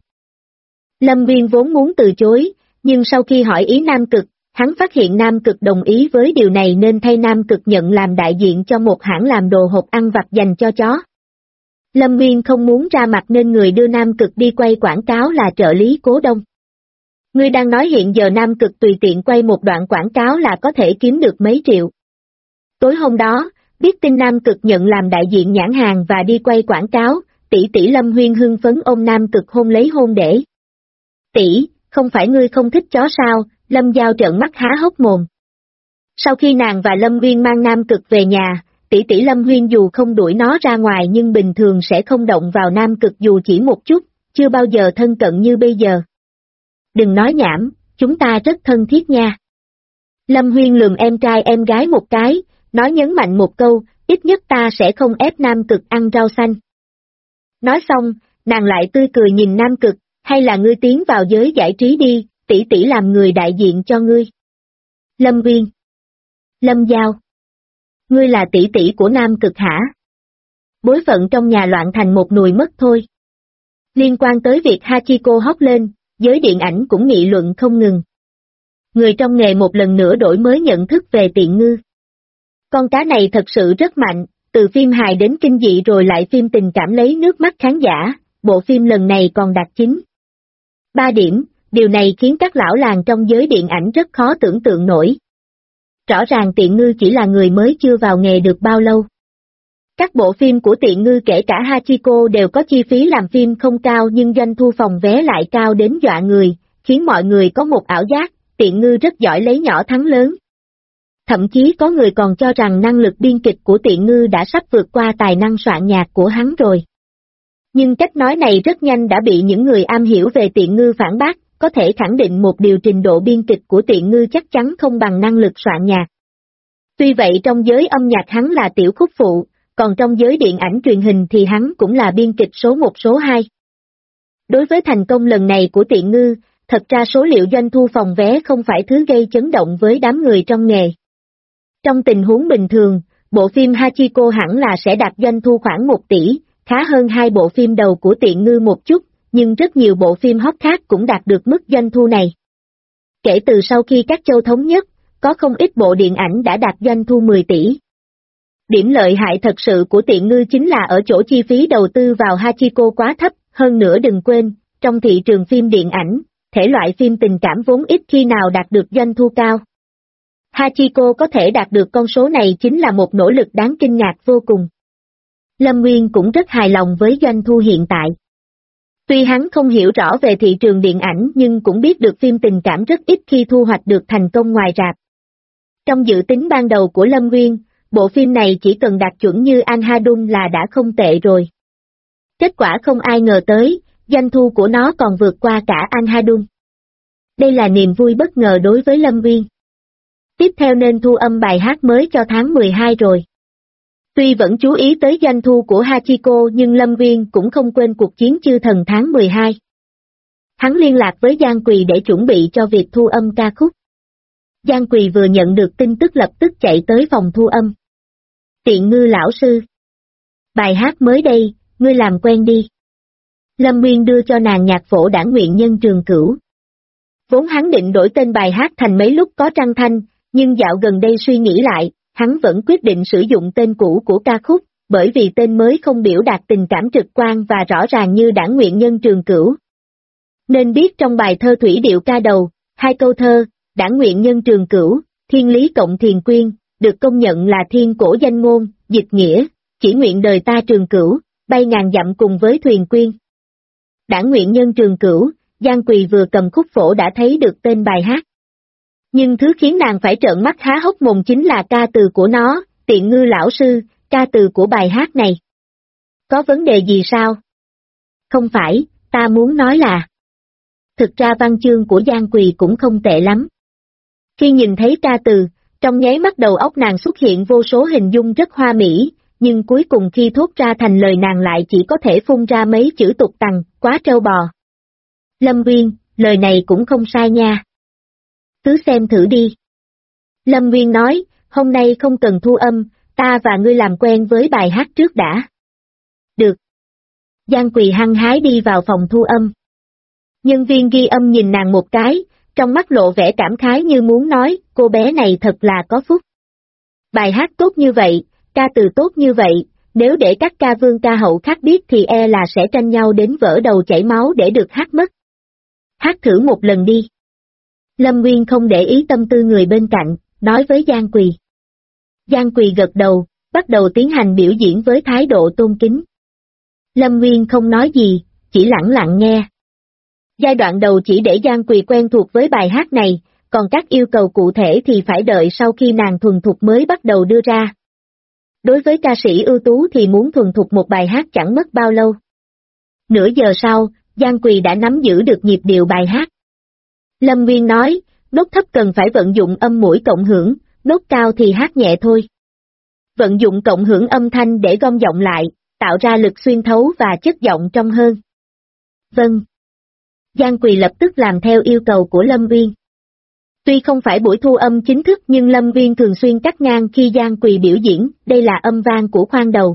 Lâm Nguyên vốn muốn từ chối, nhưng sau khi hỏi ý nam cực, hắn phát hiện nam cực đồng ý với điều này nên thay nam cực nhận làm đại diện cho một hãng làm đồ hộp ăn vặt dành cho chó. Lâm Nguyên không muốn ra mặt nên người đưa nam cực đi quay quảng cáo là trợ lý Cố Đông. Ngươi đang nói hiện giờ nam cực tùy tiện quay một đoạn quảng cáo là có thể kiếm được mấy triệu. Tối hôm đó, biết tin nam cực nhận làm đại diện nhãn hàng và đi quay quảng cáo, tỷ Lâm Huyên hưng phấn ôm nam cực hôn lấy hôn để. Tỷ, không phải ngươi không thích chó sao? Lâm Giao trợn mắt há hốc mồm. Sau khi nàng và Lâm Huyên mang nam cực về nhà, tỷ Lâm Huyên dù không đuổi nó ra ngoài nhưng bình thường sẽ không động vào nam cực dù chỉ một chút, chưa bao giờ thân cận như bây giờ. Đừng nói nhảm, chúng ta rất thân thiết nha. Lâm Huyên lườm em trai em gái một cái, nói nhấn mạnh một câu, ít nhất ta sẽ không ép nam cực ăn rau xanh. Nói xong, nàng lại tươi cười nhìn nam cực, hay là ngươi tiến vào giới giải trí đi, tỷ làm người đại diện cho ngươi. Lâm Huyên. Lâm Giao. Ngươi là tỷ của nam cực hả? Bối phận trong nhà loạn thành một nùi mất thôi. Liên quan tới việc Hachiko hót lên, giới điện ảnh cũng nghị luận không ngừng. Người trong nghề một lần nữa đổi mới nhận thức về Tiện Ngư. Con cá này thật sự rất mạnh, từ phim hài đến kinh dị rồi lại phim tình cảm lấy nước mắt khán giả, bộ phim lần này còn đạt 9. 3 điểm, điều này khiến các lão làng trong giới điện ảnh rất khó tưởng tượng nổi. Rõ ràng Tiện Ngư chỉ là người mới chưa vào nghề được bao lâu. Các bộ phim của Tiện Ngư kể cả Hachiko đều có chi phí làm phim không cao nhưng doanh thu phòng vé lại cao đến dọa người, khiến mọi người có một ảo giác, Tiện Ngư rất giỏi lấy nhỏ thắng lớn. Thậm chí có người còn cho rằng năng lực biên kịch của Tiện Ngư đã sắp vượt qua tài năng soạn nhạc của hắn rồi. Nhưng cách nói này rất nhanh đã bị những người am hiểu về Tiện Ngư phản bác, có thể khẳng định một điều trình độ biên kịch của Tiện Ngư chắc chắn không bằng năng lực soạn nhạc. Tuy vậy trong giới âm nhạc hắn là tiểu khúc phụ, còn trong giới điện ảnh truyền hình thì hắn cũng là biên kịch số 1 số 2. Đối với thành công lần này của Tiện Ngư, thật ra số liệu doanh thu phòng vé không phải thứ gây chấn động với đám người trong nghề. Trong tình huống bình thường, bộ phim Hachiko hẳn là sẽ đạt doanh thu khoảng 1 tỷ, khá hơn 2 bộ phim đầu của Tiện Ngư một chút, nhưng rất nhiều bộ phim hot khác cũng đạt được mức doanh thu này. Kể từ sau khi các châu thống nhất, có không ít bộ điện ảnh đã đạt doanh thu 10 tỷ. Điểm lợi hại thật sự của Tiện Ngư chính là ở chỗ chi phí đầu tư vào Hachiko quá thấp, hơn nữa đừng quên, trong thị trường phim điện ảnh, thể loại phim tình cảm vốn ít khi nào đạt được doanh thu cao. Hachiko có thể đạt được con số này chính là một nỗ lực đáng kinh ngạc vô cùng. Lâm Nguyên cũng rất hài lòng với doanh thu hiện tại. Tuy hắn không hiểu rõ về thị trường điện ảnh nhưng cũng biết được phim tình cảm rất ít khi thu hoạch được thành công ngoài rạp. Trong dự tính ban đầu của Lâm Nguyên, bộ phim này chỉ cần đạt chuẩn như Anhadun là đã không tệ rồi. Kết quả không ai ngờ tới, doanh thu của nó còn vượt qua cả Anhadun. Đây là niềm vui bất ngờ đối với Lâm Nguyên. Tiếp theo nên thu âm bài hát mới cho tháng 12 rồi. Tuy vẫn chú ý tới doanh thu của Hachiko nhưng Lâm Nguyên cũng không quên cuộc chiến chư thần tháng 12. Hắn liên lạc với Giang Quỳ để chuẩn bị cho việc thu âm ca khúc. Giang Quỳ vừa nhận được tin tức lập tức chạy tới phòng thu âm. Tiện Ngư lão sư. Bài hát mới đây, ngươi làm quen đi. Lâm Nguyên đưa cho nàng nhạc phổ đảng nguyện nhân Trường Cửu. Vốn hắn định đổi tên bài hát thành Mấy Lúc Có Trăng Thanh, nhưng dạo gần đây suy nghĩ lại, hắn vẫn quyết định sử dụng tên cũ của ca khúc, bởi vì tên mới không biểu đạt tình cảm trực quan và rõ ràng như Đảng Nguyện Nhân Trường Cửu. Nên biết trong bài thơ thủy điệu ca đầu, hai câu thơ, Đảng Nguyện Nhân Trường Cửu, thiên lý cộng thiền quyên, được công nhận là thiên cổ danh ngôn, dịch nghĩa, chỉ nguyện đời ta trường cửu, bay ngàn dặm cùng với thuyền quyên. Đảng Nguyện Nhân Trường Cửu, Giang Quỳ vừa cầm khúc phổ đã thấy được tên bài hát. Nhưng thứ khiến nàng phải trợn mắt há hốc mồm chính là ca từ của nó, Tiện Ngư lão sư, ca từ của bài hát này. Có vấn đề gì sao? Không phải, ta muốn nói là... Thực ra văn chương của Giang Quỳ cũng không tệ lắm. Khi nhìn thấy ca từ, trong nháy mắt đầu óc nàng xuất hiện vô số hình dung rất hoa mỹ, nhưng cuối cùng khi thốt ra thành lời nàng lại chỉ có thể phun ra mấy chữ tục tằng, quá trâu bò. Lâm Nguyên, lời này cũng không sai nha. Cứ xem thử đi. Lâm Nguyên nói, hôm nay không cần thu âm, ta và ngươi làm quen với bài hát trước đã. Được. Giang Quỳ hăng hái đi vào phòng thu âm. Nhân viên ghi âm nhìn nàng một cái, trong mắt lộ vẻ cảm khái như muốn nói, cô bé này thật là có phúc. Bài hát tốt như vậy, ca từ tốt như vậy, nếu để các ca vương ca hậu khác biết thì e là sẽ tranh nhau đến vỡ đầu chảy máu để được hát mất. Hát thử một lần đi. Lâm Nguyên không để ý tâm tư người bên cạnh, nói với Giang Quỳ. Giang Quỳ gật đầu, bắt đầu tiến hành biểu diễn với thái độ tôn kính. Lâm Nguyên không nói gì, chỉ lẳng lặng nghe. Giai đoạn đầu chỉ để Giang Quỳ quen thuộc với bài hát này, còn các yêu cầu cụ thể thì phải đợi sau khi nàng thuần thục mới bắt đầu đưa ra. Đối với ca sĩ ưu tú thì muốn thuần thục một bài hát chẳng mất bao lâu. Nửa giờ sau, Giang Quỳ đã nắm giữ được nhịp điệu bài hát. Lâm Nguyên nói, nốt thấp cần phải vận dụng âm mũi cộng hưởng, nốt cao thì hát nhẹ thôi. Vận dụng cộng hưởng âm thanh để gom giọng lại, tạo ra lực xuyên thấu và chất giọng trong hơn. Vâng. Giang Quỳ lập tức làm theo yêu cầu của Lâm Nguyên. Tuy không phải buổi thu âm chính thức nhưng Lâm Nguyên thường xuyên cắt ngang khi Giang Quỳ biểu diễn, đây là âm vang của khoang đầu.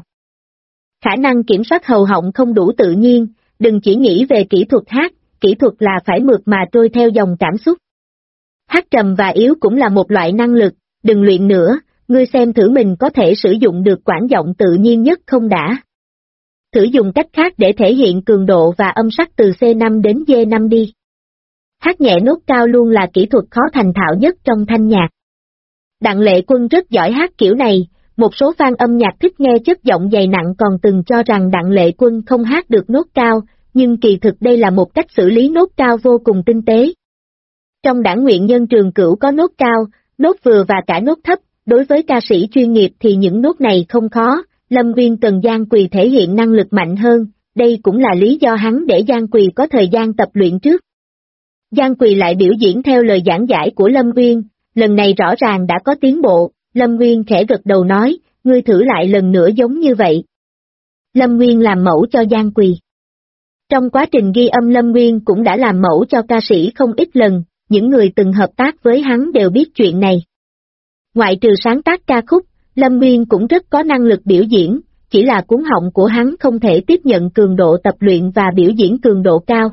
Khả năng kiểm soát hầu họng không đủ tự nhiên, đừng chỉ nghĩ về kỹ thuật hát, kỹ thuật là phải mượt mà trôi theo dòng cảm xúc. Hát trầm và yếu cũng là một loại năng lực, đừng luyện nữa, ngươi xem thử mình có thể sử dụng được quãng giọng tự nhiên nhất không đã. Thử dùng cách khác để thể hiện cường độ và âm sắc từ C5 đến D5 đi. Hát nhẹ nốt cao luôn là kỹ thuật khó thành thạo nhất trong thanh nhạc. Đặng Lệ Quân rất giỏi hát kiểu này, một số fan âm nhạc thích nghe chất giọng dày nặng còn từng cho rằng Đặng Lệ Quân không hát được nốt cao, nhưng kỳ thực đây là một cách xử lý nốt cao vô cùng tinh tế. Trong Đảng Nguyện Nhân Trường Cửu có nốt cao, nốt vừa và cả nốt thấp, đối với ca sĩ chuyên nghiệp thì những nốt này không khó, Lâm Nguyên cần Giang Quỳ thể hiện năng lực mạnh hơn, đây cũng là lý do hắn để Giang Quỳ có thời gian tập luyện trước. Giang Quỳ lại biểu diễn theo lời giảng giải của Lâm Nguyên, lần này rõ ràng đã có tiến bộ, Lâm Nguyên khẽ gật đầu nói, ngươi thử lại lần nữa giống như vậy. Lâm Nguyên làm mẫu cho Giang Quỳ. Trong quá trình ghi âm Lâm Nguyên cũng đã làm mẫu cho ca sĩ không ít lần, những người từng hợp tác với hắn đều biết chuyện này. Ngoại trừ sáng tác ca khúc, Lâm Nguyên cũng rất có năng lực biểu diễn, chỉ là cuống họng của hắn không thể tiếp nhận cường độ tập luyện và biểu diễn cường độ cao.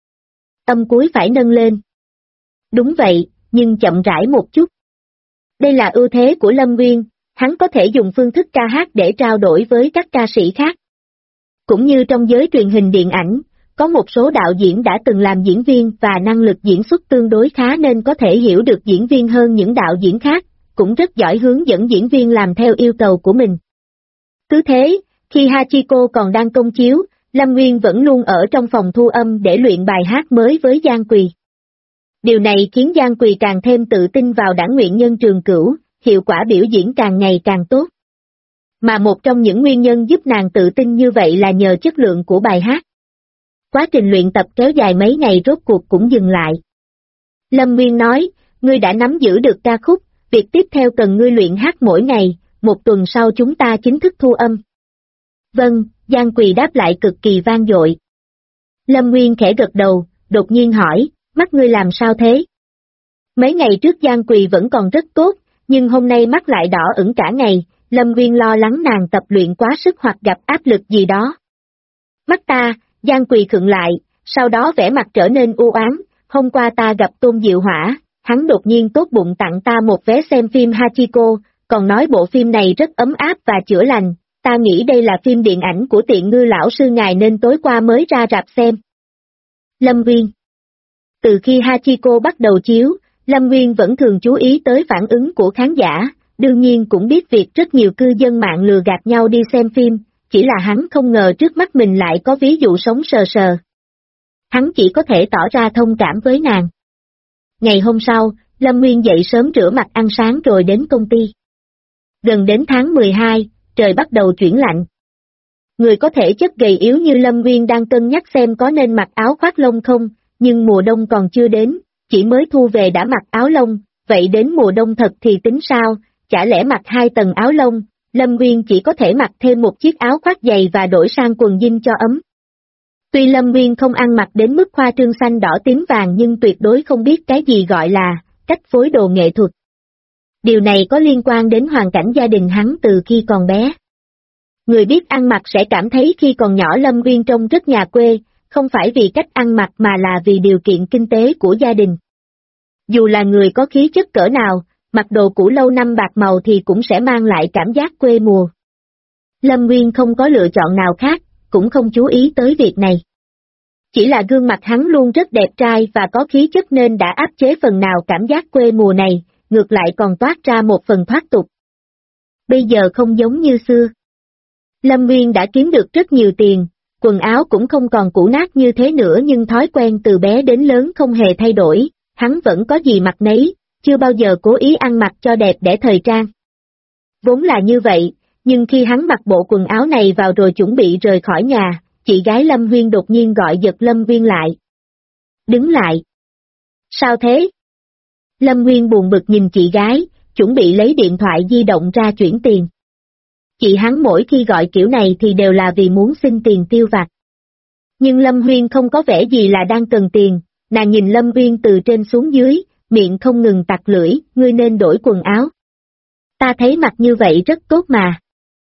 Âm cuối phải nâng lên. Đúng vậy, nhưng chậm rãi một chút. Đây là ưu thế của Lâm Nguyên, hắn có thể dùng phương thức ca hát để trao đổi với các ca sĩ khác. Cũng như trong giới truyền hình điện ảnh, có một số đạo diễn đã từng làm diễn viên và năng lực diễn xuất tương đối khá nên có thể hiểu được diễn viên hơn những đạo diễn khác, cũng rất giỏi hướng dẫn diễn viên làm theo yêu cầu của mình. Cứ thế, khi Hachiko còn đang công chiếu, Lâm Nguyên vẫn luôn ở trong phòng thu âm để luyện bài hát mới với Giang Quỳ. Điều này khiến Giang Quỳ càng thêm tự tin vào Đảng Nguyện Nhân Trường Cửu, hiệu quả biểu diễn càng ngày càng tốt. Mà một trong những nguyên nhân giúp nàng tự tin như vậy là nhờ chất lượng của bài hát. Quá trình luyện tập kéo dài mấy ngày rốt cuộc cũng dừng lại. Lâm Nguyên nói, ngươi đã nắm giữ được ca khúc, việc tiếp theo cần ngươi luyện hát mỗi ngày, một tuần sau chúng ta chính thức thu âm. Vâng, Giang Quỳ đáp lại cực kỳ vang dội. Lâm Nguyên khẽ gật đầu, đột nhiên hỏi, mắt ngươi làm sao thế? Mấy ngày trước Giang Quỳ vẫn còn rất tốt, nhưng hôm nay mắt lại đỏ ửng cả ngày, Lâm Nguyên lo lắng nàng tập luyện quá sức hoặc gặp áp lực gì đó. Mắt ta, Giang Quỳ khựng lại, sau đó vẻ mặt trở nên u oán, hôm qua ta gặp Tôn Diệu Hỏa, hắn đột nhiên tốt bụng tặng ta một vé xem phim Hachiko, còn nói bộ phim này rất ấm áp và chữa lành, ta nghĩ đây là phim điện ảnh của Tiện Ngư lão sư ngài nên tối qua mới ra rạp xem. Lâm Nguyên. Từ khi Hachiko bắt đầu chiếu, Lâm Nguyên vẫn thường chú ý tới phản ứng của khán giả, đương nhiên cũng biết việc rất nhiều cư dân mạng lừa gạt nhau đi xem phim, chỉ là hắn không ngờ trước mắt mình lại có ví dụ sống sờ sờ. Hắn chỉ có thể tỏ ra thông cảm với nàng. Ngày hôm sau, Lâm Nguyên dậy sớm rửa mặt ăn sáng rồi đến công ty. Gần đến tháng 12, trời bắt đầu chuyển lạnh. Người có thể chất gầy yếu như Lâm Nguyên đang cân nhắc xem có nên mặc áo khoác lông không, nhưng mùa đông còn chưa đến, chỉ mới thu về đã mặc áo lông, vậy đến mùa đông thật thì tính sao, chả lẽ mặc 2 tầng áo lông, Lâm Nguyên chỉ có thể mặc thêm một chiếc áo khoác dày và đổi sang quần jean cho ấm. Tuy Lâm Nguyên không ăn mặc đến mức khoa trương xanh đỏ tím vàng nhưng tuyệt đối không biết cái gì gọi là cách phối đồ nghệ thuật. Điều này có liên quan đến hoàn cảnh gia đình hắn từ khi còn bé. Người biết ăn mặc sẽ cảm thấy khi còn nhỏ Lâm Nguyên trông rất nhà quê, không phải vì cách ăn mặc mà là vì điều kiện kinh tế của gia đình. Dù là người có khí chất cỡ nào, mặc đồ cũ lâu năm bạc màu thì cũng sẽ mang lại cảm giác quê mùa. Lâm Nguyên không có lựa chọn nào khác, cũng không chú ý tới việc này. Chỉ là gương mặt hắn luôn rất đẹp trai và có khí chất nên đã áp chế phần nào cảm giác quê mùa này, ngược lại còn toát ra một phần thoát tục. Bây giờ không giống như xưa. Lâm Nguyên đã kiếm được rất nhiều tiền, quần áo cũng không còn cũ nát như thế nữa nhưng thói quen từ bé đến lớn không hề thay đổi, hắn vẫn có gì mặc nấy, chưa bao giờ cố ý ăn mặc cho đẹp để thời trang. Vốn là như vậy, nhưng khi hắn mặc bộ quần áo này vào rồi chuẩn bị rời khỏi nhà, chị gái Lâm Huyên đột nhiên gọi giật Lâm Nguyên lại. Đứng lại. Sao thế? Lâm Nguyên buồn bực nhìn chị gái, chuẩn bị lấy điện thoại di động ra chuyển tiền. Chị hắn mỗi khi gọi kiểu này thì đều là vì muốn xin tiền tiêu vặt. Nhưng Lâm Huyên không có vẻ gì là đang cần tiền, nàng nhìn Lâm Nguyên từ trên xuống dưới, miệng không ngừng tặc lưỡi, ngươi nên đổi quần áo. Ta thấy mặc như vậy rất tốt mà.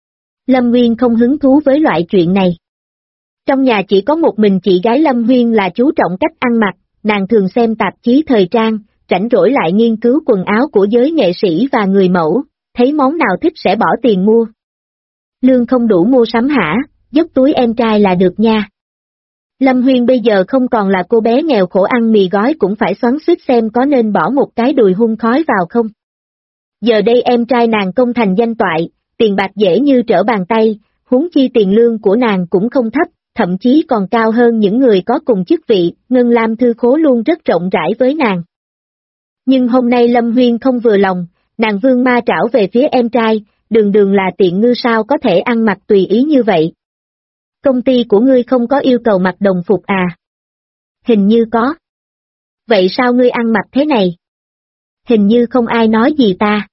Lâm Nguyên không hứng thú với loại chuyện này. Trong nhà chỉ có một mình chị gái Lâm Huyên là chú trọng cách ăn mặc, nàng thường xem tạp chí thời trang, rảnh rỗi lại nghiên cứu quần áo của giới nghệ sĩ và người mẫu, thấy món nào thích sẽ bỏ tiền mua. Lương không đủ mua sắm hả, dốc túi em trai là được nha. Lâm Huyên bây giờ không còn là cô bé nghèo khổ ăn mì gói cũng phải xoắn xuýt xem có nên bỏ một cái đùi hun khói vào không. Giờ đây em trai nàng công thành danh toại, tiền bạc dễ như trở bàn tay, huống chi tiền lương của nàng cũng không thấp, thậm chí còn cao hơn những người có cùng chức vị, Ngân Lam thư khố luôn rất rộng rãi với nàng. Nhưng hôm nay Lâm Huyên không vừa lòng, nàng vương ma trảo về phía em trai, đường là Tiện Ngư sao có thể ăn mặc tùy ý như vậy. Công ty của ngươi không có yêu cầu mặc đồng phục à? Hình như có. Vậy sao ngươi ăn mặc thế này? Hình như không ai nói gì ta.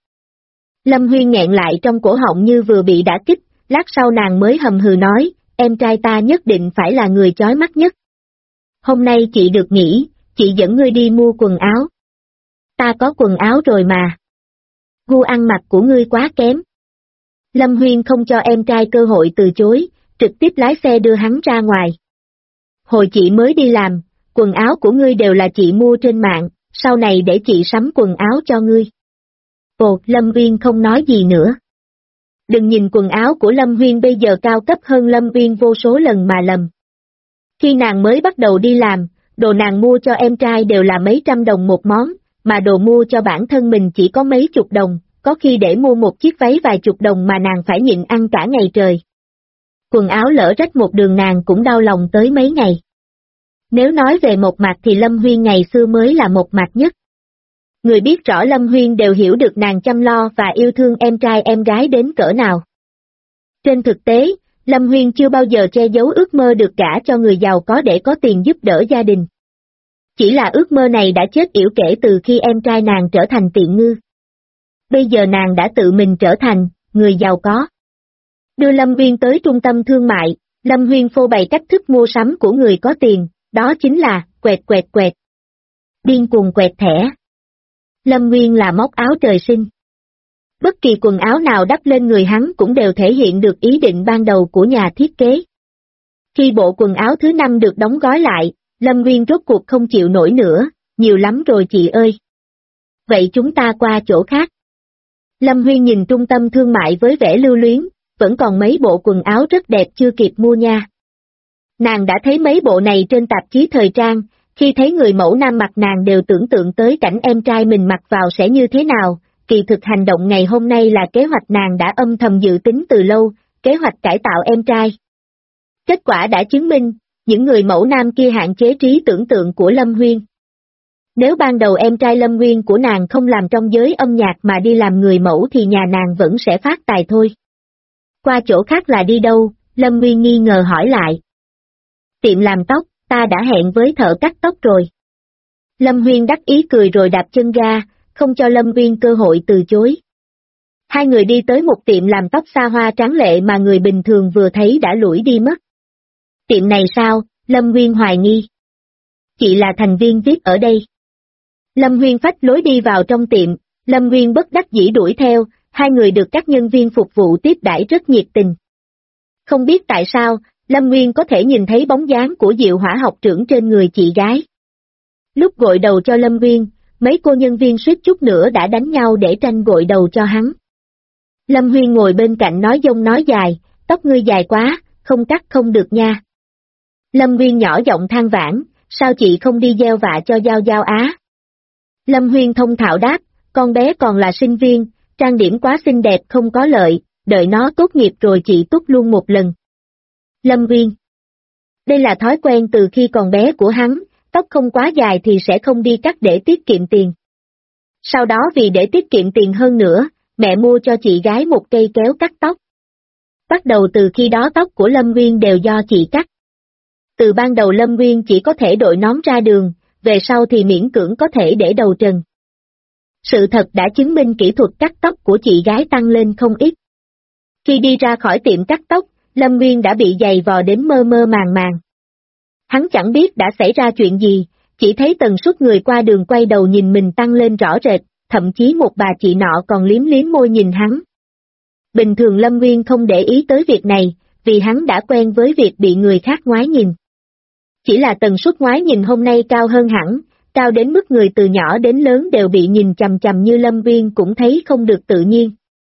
Lâm Huyên nghẹn lại trong cổ họng như vừa bị đả kích, lát sau nàng mới hầm hừ nói, em trai ta nhất định phải là người chói mắt nhất. Hôm nay chị được nghỉ, chị dẫn ngươi đi mua quần áo. Ta có quần áo rồi mà. Gu ăn mặc của ngươi quá kém. Lâm Huyên không cho em trai cơ hội từ chối, trực tiếp lái xe đưa hắn ra ngoài. Hồi chị mới đi làm, quần áo của ngươi đều là chị mua trên mạng, sau này để chị sắm quần áo cho ngươi. Ồ, Lâm Uyên không nói gì nữa. Đừng nhìn quần áo của Lâm Huyên bây giờ cao cấp hơn Lâm Uyên vô số lần mà lầm. Khi nàng mới bắt đầu đi làm, đồ nàng mua cho em trai đều là mấy trăm đồng một món, mà đồ mua cho bản thân mình chỉ có mấy chục đồng, có khi để mua một chiếc váy vài chục đồng mà nàng phải nhịn ăn cả ngày trời. Quần áo lỡ rách một đường nàng cũng đau lòng tới mấy ngày. Nếu nói về một mặt thì Lâm Huyên ngày xưa mới là một mặt nhất. Người biết rõ Lâm Huyên đều hiểu được nàng chăm lo và yêu thương em trai em gái đến cỡ nào. Trên thực tế, Lâm Huyên chưa bao giờ che giấu ước mơ được gả cho người giàu có để có tiền giúp đỡ gia đình. Chỉ là ước mơ này đã chết yểu kể từ khi em trai nàng trở thành Tiện Ngư. Bây giờ nàng đã tự mình trở thành người giàu có. Đưa Lâm Huyên tới trung tâm thương mại, Lâm Huyên phô bày cách thức mua sắm của người có tiền, đó chính là quẹt. Điên cuồng quẹt thẻ. Lâm Nguyên là móc áo trời sinh. Bất kỳ quần áo nào đắp lên người hắn cũng đều thể hiện được ý định ban đầu của nhà thiết kế. Khi bộ quần áo thứ 5 được đóng gói lại, Lâm Nguyên rốt cuộc không chịu nổi nữa, nhiều lắm rồi chị ơi. Vậy chúng ta qua chỗ khác. Lâm Huyên nhìn trung tâm thương mại với vẻ lưu luyến, vẫn còn mấy bộ quần áo rất đẹp chưa kịp mua nha. Nàng đã thấy mấy bộ này trên tạp chí thời trang, khi thấy người mẫu nam mặc nàng đều tưởng tượng tới cảnh em trai mình mặc vào sẽ như thế nào, kỳ thực hành động ngày hôm nay là kế hoạch nàng đã âm thầm dự tính từ lâu, kế hoạch cải tạo em trai. Kết quả đã chứng minh, những người mẫu nam kia hạn chế trí tưởng tượng của Lâm Huyên. Nếu ban đầu em trai Lâm Nguyên của nàng không làm trong giới âm nhạc mà đi làm người mẫu thì nhà nàng vẫn sẽ phát tài thôi. Qua chỗ khác là đi đâu? Lâm Nguyên nghi ngờ hỏi lại. Tiệm làm tóc, ta đã hẹn với thợ cắt tóc rồi. Lâm Huyên đắc ý cười rồi đạp chân ga, không cho Lâm Nguyên cơ hội từ chối. Hai người đi tới một tiệm làm tóc xa hoa tráng lệ mà người bình thường vừa thấy đã lủi đi mất. Tiệm này sao? Lâm Nguyên hoài nghi. Chị là thành viên VIP ở đây. Lâm Huyên phách lối đi vào trong tiệm, Lâm Nguyên bất đắc dĩ đuổi theo, hai người được các nhân viên phục vụ tiếp đãi rất nhiệt tình. Không biết tại sao, Lâm Nguyên có thể nhìn thấy bóng dáng của Diệu Hỏa học trưởng trên người chị gái. Lúc gội đầu cho Lâm Nguyên, mấy cô nhân viên suýt chút nữa đã đánh nhau để tranh gội đầu cho hắn. Lâm Huyên ngồi bên cạnh nói dông nói dài, tóc ngươi dài quá, không cắt không được nha. Lâm Nguyên nhỏ giọng than vãn, sao chị không đi gieo vạ cho Giao Giao á? Lâm Huyên thông thạo đáp, con bé còn là sinh viên, trang điểm quá xinh đẹp không có lợi, đợi nó tốt nghiệp rồi chị túc luôn một lần. Lâm Nguyên. Đây là thói quen từ khi còn bé của hắn, tóc không quá dài thì sẽ không đi cắt để tiết kiệm tiền. Sau đó vì để tiết kiệm tiền hơn nữa, mẹ mua cho chị gái một cây kéo cắt tóc. Bắt đầu từ khi đó tóc của Lâm Nguyên đều do chị cắt. Từ ban đầu Lâm Nguyên chỉ có thể đội nón ra đường, về sau thì miễn cưỡng có thể để đầu trần. Sự thật đã chứng minh kỹ thuật cắt tóc của chị gái tăng lên không ít. Khi đi ra khỏi tiệm cắt tóc, Lâm Nguyên đã bị giày vò đến mơ mơ màng màng. Hắn chẳng biết đã xảy ra chuyện gì, chỉ thấy tần suất người qua đường quay đầu nhìn mình tăng lên rõ rệt, thậm chí một bà chị nọ còn liếm liếm môi nhìn hắn. Bình thường Lâm Nguyên không để ý tới việc này, vì hắn đã quen với việc bị người khác ngoái nhìn. Chỉ là tần suất ngoái nhìn hôm nay cao hơn hẳn, cao đến mức người từ nhỏ đến lớn đều bị nhìn chằm chằm như Lâm Nguyên cũng thấy không được tự nhiên.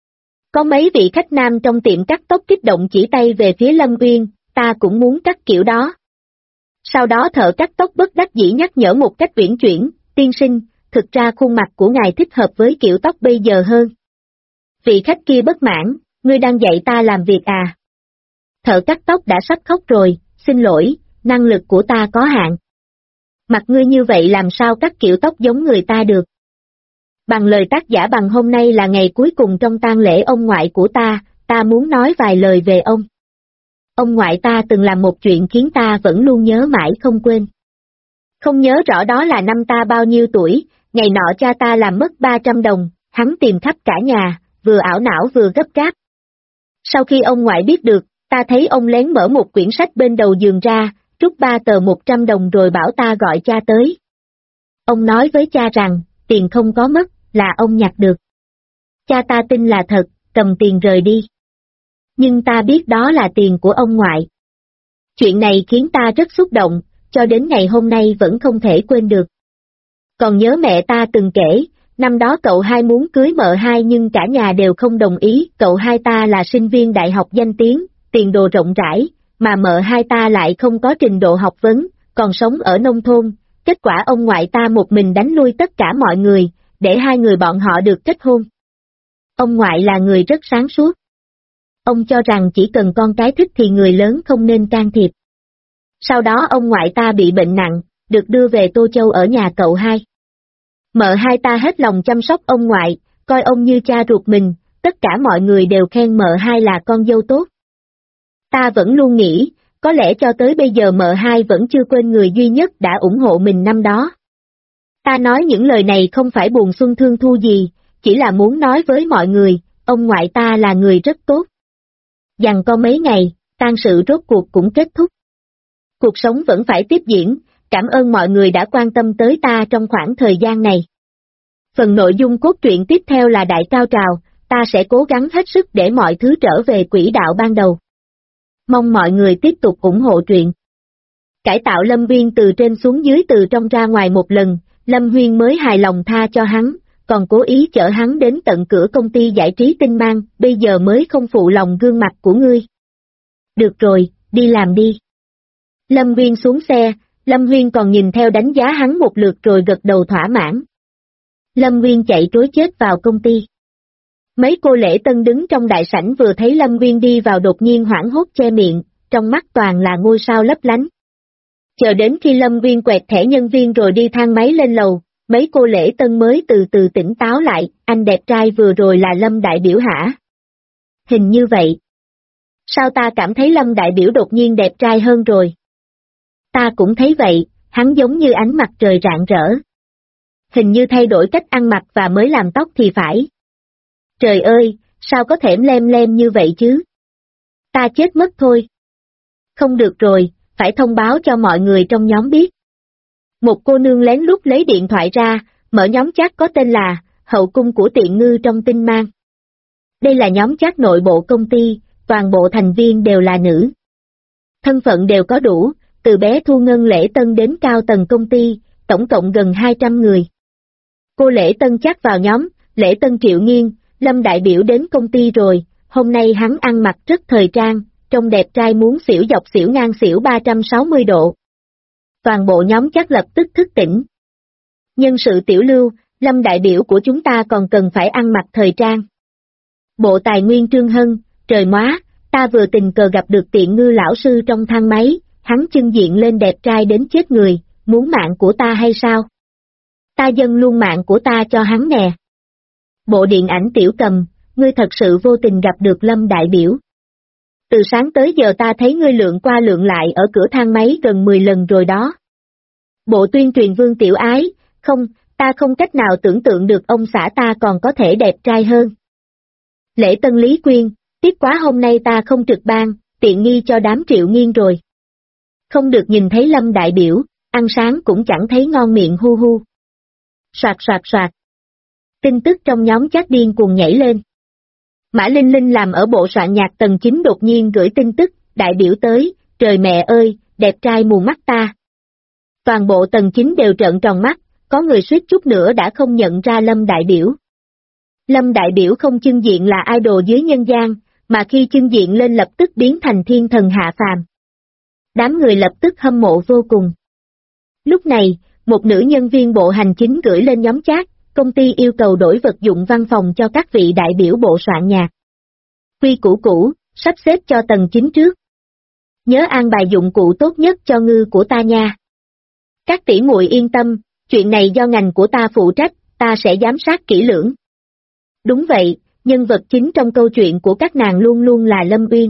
Có mấy vị khách nam trong tiệm cắt tóc kích động chỉ tay về phía Lâm Nguyên, ta cũng muốn cắt kiểu đó. Sau đó thợ cắt tóc bất đắc dĩ nhắc nhở một cách uyển chuyển, tiên sinh, thực ra khuôn mặt của ngài thích hợp với kiểu tóc bây giờ hơn. Vị khách kia bất mãn, ngươi đang dạy ta làm việc à? Thợ cắt tóc đã sắp khóc rồi, xin lỗi, năng lực của ta có hạn. Mặt ngươi như vậy làm sao cắt kiểu tóc giống người ta được? Bằng lời tác giả bằng hôm nay là ngày cuối cùng trong tang lễ ông ngoại của ta muốn nói vài lời về ông. Ông ngoại ta từng làm một chuyện khiến ta vẫn luôn nhớ mãi không quên. Không nhớ rõ đó là năm ta bao nhiêu tuổi, ngày nọ cha ta làm mất 300 đồng, hắn tìm khắp cả nhà, vừa ảo não vừa gấp gáp. Sau khi ông ngoại biết được, ta thấy ông lén mở một quyển sách bên đầu giường ra, rút 3 tờ 100 đồng rồi bảo ta gọi cha tới. Ông nói với cha rằng, tiền không có mất, là ông nhặt được. Cha ta tin là thật, cầm tiền rời đi. Nhưng ta biết đó là tiền của ông ngoại. Chuyện này khiến ta rất xúc động, cho đến ngày hôm nay vẫn không thể quên được. Còn nhớ mẹ ta từng kể, năm đó cậu hai muốn cưới mợ hai nhưng cả nhà đều không đồng ý, cậu hai ta là sinh viên đại học danh tiếng, tiền đồ rộng rãi, mà mợ hai ta lại không có trình độ học vấn, còn sống ở nông thôn, kết quả ông ngoại ta một mình đánh lui tất cả mọi người, để hai người bọn họ được kết hôn. Ông ngoại là người rất sáng suốt. Ông cho rằng chỉ cần con cái thích thì người lớn không nên can thiệp. Sau đó ông ngoại ta bị bệnh nặng, được đưa về Tô Châu ở nhà cậu hai. Mợ hai ta hết lòng chăm sóc ông ngoại, coi ông như cha ruột mình, tất cả mọi người đều khen mợ hai là con dâu tốt. Ta vẫn luôn nghĩ, có lẽ cho tới bây giờ mợ hai vẫn chưa quên người duy nhất đã ủng hộ mình năm đó. Ta nói những lời này không phải buồn xuân thương thu gì, chỉ là muốn nói với mọi người, ông ngoại ta là người rất tốt. Dằn co mấy ngày, tang sự rốt cuộc cũng kết thúc. Cuộc sống vẫn phải tiếp diễn, cảm ơn mọi người đã quan tâm tới ta trong khoảng thời gian này. Phần nội dung cốt truyện tiếp theo là đại cao trào, ta sẽ cố gắng hết sức để mọi thứ trở về quỹ đạo ban đầu. Mong mọi người tiếp tục ủng hộ truyện. Cải tạo Lâm Viên từ trên xuống dưới từ trong ra ngoài một lần, Lâm Huyên mới hài lòng tha cho hắn, còn cố ý chở hắn đến tận cửa công ty giải trí Tinh Mang, bây giờ mới không phụ lòng gương mặt của ngươi. Được rồi, đi làm đi. Lâm Huyên xuống xe, Lâm Huyên còn nhìn theo đánh giá hắn một lượt rồi gật đầu thỏa mãn. Lâm Huyên chạy trối chết vào công ty. Mấy cô lễ tân đứng trong đại sảnh vừa thấy Lâm Huyên đi vào đột nhiên hoảng hốt che miệng, trong mắt toàn là ngôi sao lấp lánh. Chờ đến khi Lâm Huyên quẹt thẻ nhân viên rồi đi thang máy lên lầu, mấy cô lễ tân mới từ từ tỉnh táo lại, anh đẹp trai vừa rồi là Lâm đại biểu hả? Hình như vậy. Sao ta cảm thấy Lâm đại biểu đột nhiên đẹp trai hơn rồi? Ta cũng thấy vậy, hắn giống như ánh mặt trời rạng rỡ. Hình như thay đổi cách ăn mặc và mới làm tóc thì phải. Trời ơi, sao có thể lem lem như vậy chứ? Ta chết mất thôi. Không được rồi, phải thông báo cho mọi người trong nhóm biết. Một cô nương lén lút lấy điện thoại ra, mở nhóm chat có tên là Hậu cung của Tiện Ngư trong Tinh Mang. Đây là nhóm chat nội bộ công ty, toàn bộ thành viên đều là nữ. Thân phận đều có đủ, từ bé thu ngân lễ tân đến cao tầng công ty, tổng cộng gần 200 người. Cô lễ tân chat vào nhóm, lễ tân Triệu Nghiên, Lâm đại biểu đến công ty rồi, hôm nay hắn ăn mặc rất thời trang, trông đẹp trai muốn xỉu dọc xỉu ngang xỉu 360 độ. Toàn bộ nhóm chắc lập tức thức tỉnh. Nhân sự tiểu lưu, Lâm đại biểu của chúng ta còn cần phải ăn mặc thời trang. Bộ Tài nguyên Trương Hân, trời móa, ta vừa tình cờ gặp được Tiện Ngư lão sư trong thang máy, hắn chưng diện lên đẹp trai đến chết người, muốn mạng của ta hay sao? Ta dâng luôn mạng của ta cho hắn nè. Bộ Điện ảnh Tiểu Cầm, ngươi thật sự vô tình gặp được Lâm đại biểu. Từ sáng tới giờ ta thấy ngươi lượn qua lượn lại ở cửa thang máy gần 10 lần rồi đó. Bộ Tuyên truyền Vương Tiểu Ái, không, ta không cách nào tưởng tượng được ông xã ta còn có thể đẹp trai hơn. Lễ tân Lý Quyên, tiếc quá hôm nay ta không trực ban, tiện nghi cho đám Triệu Nghiên rồi. Không được nhìn thấy Lâm đại biểu, ăn sáng cũng chẳng thấy ngon miệng hu hu. Soạt soạt soạt. Tin tức trong nhóm chat điên cuồng nhảy lên. Mã Linh Linh làm ở bộ soạn nhạc tầng 9 đột nhiên gửi tin tức, đại biểu tới, trời mẹ ơi, đẹp trai mù mắt ta. Toàn bộ tầng 9 đều trợn tròn mắt, có người suýt chút nữa đã không nhận ra Lâm đại biểu. Lâm đại biểu không chưng diện là idol dưới nhân gian, mà khi chưng diện lên lập tức biến thành thiên thần hạ phàm. Đám người lập tức hâm mộ vô cùng. Lúc này, một nữ nhân viên bộ hành chính gửi lên nhóm chat, công ty yêu cầu đổi vật dụng văn phòng cho các vị đại biểu bộ soạn nhạc. Quy củ cũ, sắp xếp cho tầng 9 trước. Nhớ an bài dụng cụ tốt nhất cho ngư của ta nha. Các tỷ muội yên tâm, chuyện này do ngành của ta phụ trách, ta sẽ giám sát kỹ lưỡng. Đúng vậy, nhân vật chính trong câu chuyện của các nàng luôn luôn là Lâm Uyên.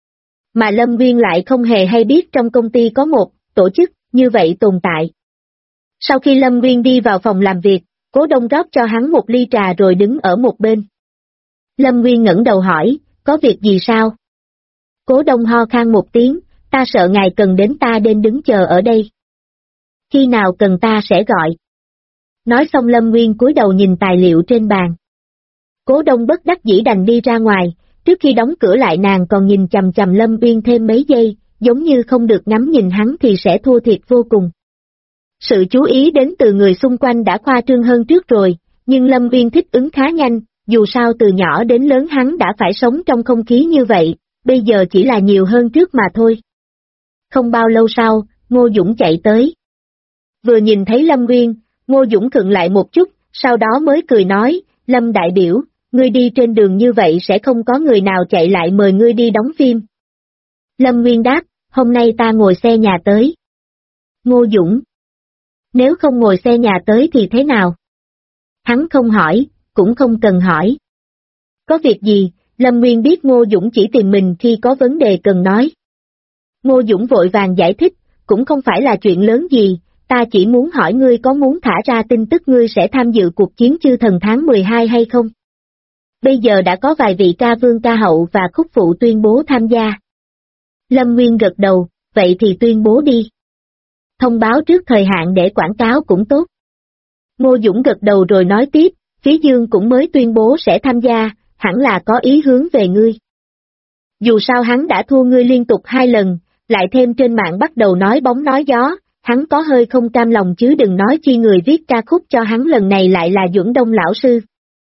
Mà Lâm Uyên lại không hề hay biết trong công ty có một tổ chức như vậy tồn tại. Sau khi Lâm Uyên đi vào phòng làm việc, Cố Đông rót cho hắn một ly trà rồi đứng ở một bên. Lâm Uyên ngẩng đầu hỏi, có việc gì sao? Cố Đông ho khan một tiếng, ta sợ ngài cần đến ta nên đứng chờ ở đây. Khi nào cần ta sẽ gọi. Nói xong Lâm Uyên cúi đầu nhìn tài liệu trên bàn. Cố Đông bất đắc dĩ đành đi ra ngoài, trước khi đóng cửa lại nàng còn nhìn chằm chằm Lâm Uyên thêm mấy giây, giống như không được ngắm nhìn hắn thì sẽ thua thiệt vô cùng. Sự chú ý đến từ người xung quanh đã khoa trương hơn trước rồi, nhưng Lâm Uyên thích ứng khá nhanh, dù sao từ nhỏ đến lớn hắn đã phải sống trong không khí như vậy, bây giờ chỉ là nhiều hơn trước mà thôi. Không bao lâu sau, Ngô Dũng chạy tới. Vừa nhìn thấy Lâm Uyên, Ngô Dũng khựng lại một chút, sau đó mới cười nói, Lâm đại biểu, ngươi đi trên đường như vậy sẽ không có người nào chạy lại mời ngươi đi đóng phim. Lâm Uyên đáp, hôm nay ta ngồi xe nhà tới. Ngô Dũng. Nếu không ngồi xe nhà tới thì thế nào? Hắn không hỏi, cũng không cần hỏi. Có việc gì, Lâm Nguyên biết Ngô Dũng chỉ tìm mình khi có vấn đề cần nói. Ngô Dũng vội vàng giải thích, cũng không phải là chuyện lớn gì, ta chỉ muốn hỏi ngươi có muốn thả ra tin tức ngươi sẽ tham dự cuộc chiến chư thần tháng 12 hay không? Bây giờ đã có vài vị ca vương ca hậu và khúc phụ tuyên bố tham gia. Lâm Nguyên gật đầu, vậy thì tuyên bố đi. Thông báo trước thời hạn để quảng cáo cũng tốt. Ngô Dũng gật đầu rồi nói tiếp, phía Dương cũng mới tuyên bố sẽ tham gia, hẳn là có ý hướng về ngươi. Dù sao hắn đã thua ngươi liên tục 2 lần, lại thêm trên mạng bắt đầu nói bóng nói gió, hắn có hơi không cam lòng chứ đừng nói chi người viết ca khúc cho hắn lần này lại là Duẩn Đông lão sư.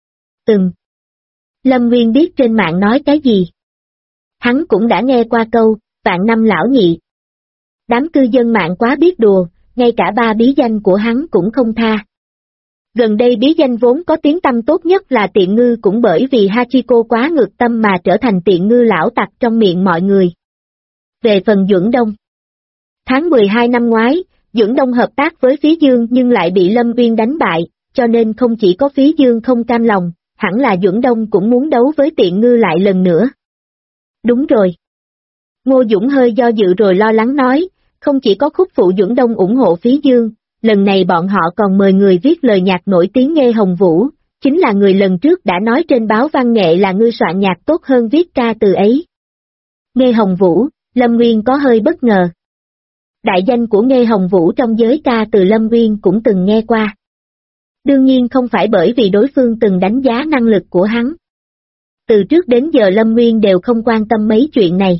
Lâm Nguyên biết trên mạng nói cái gì. Hắn cũng đã nghe qua câu, vạn năm lão nhị. Đám cư dân mạng quá biết đùa, ngay cả ba bí danh của hắn cũng không tha. Gần đây bí danh vốn có tiếng tăm tốt nhất là Tiện Ngư cũng bởi vì Hachiko quá ngược tâm mà trở thành Tiện Ngư lão tặc trong miệng mọi người. Về phần Duẩn Đông. Tháng 12 năm ngoái, Duẩn Đông hợp tác với Phí Dương nhưng lại bị Lâm Uyên đánh bại, cho nên không chỉ có Phí Dương không cam lòng, hẳn là Duẩn Đông cũng muốn đấu với Tiện Ngư lại lần nữa. Đúng rồi. Ngô Dũng hơi do dự rồi lo lắng nói, không chỉ có khúc phụ Duẩn Đông ủng hộ Phí Dương, lần này bọn họ còn mời người viết lời nhạc nổi tiếng Nghê Hồng Vũ, chính là người lần trước đã nói trên báo văn nghệ là ngươi soạn nhạc tốt hơn viết ca từ ấy. Nghê Hồng Vũ, Lâm Nguyên có hơi bất ngờ. Đại danh của Nghê Hồng Vũ trong giới ca từ Lâm Nguyên cũng từng nghe qua. Đương nhiên không phải bởi vì đối phương từng đánh giá năng lực của hắn. Từ trước đến giờ Lâm Nguyên đều không quan tâm mấy chuyện này.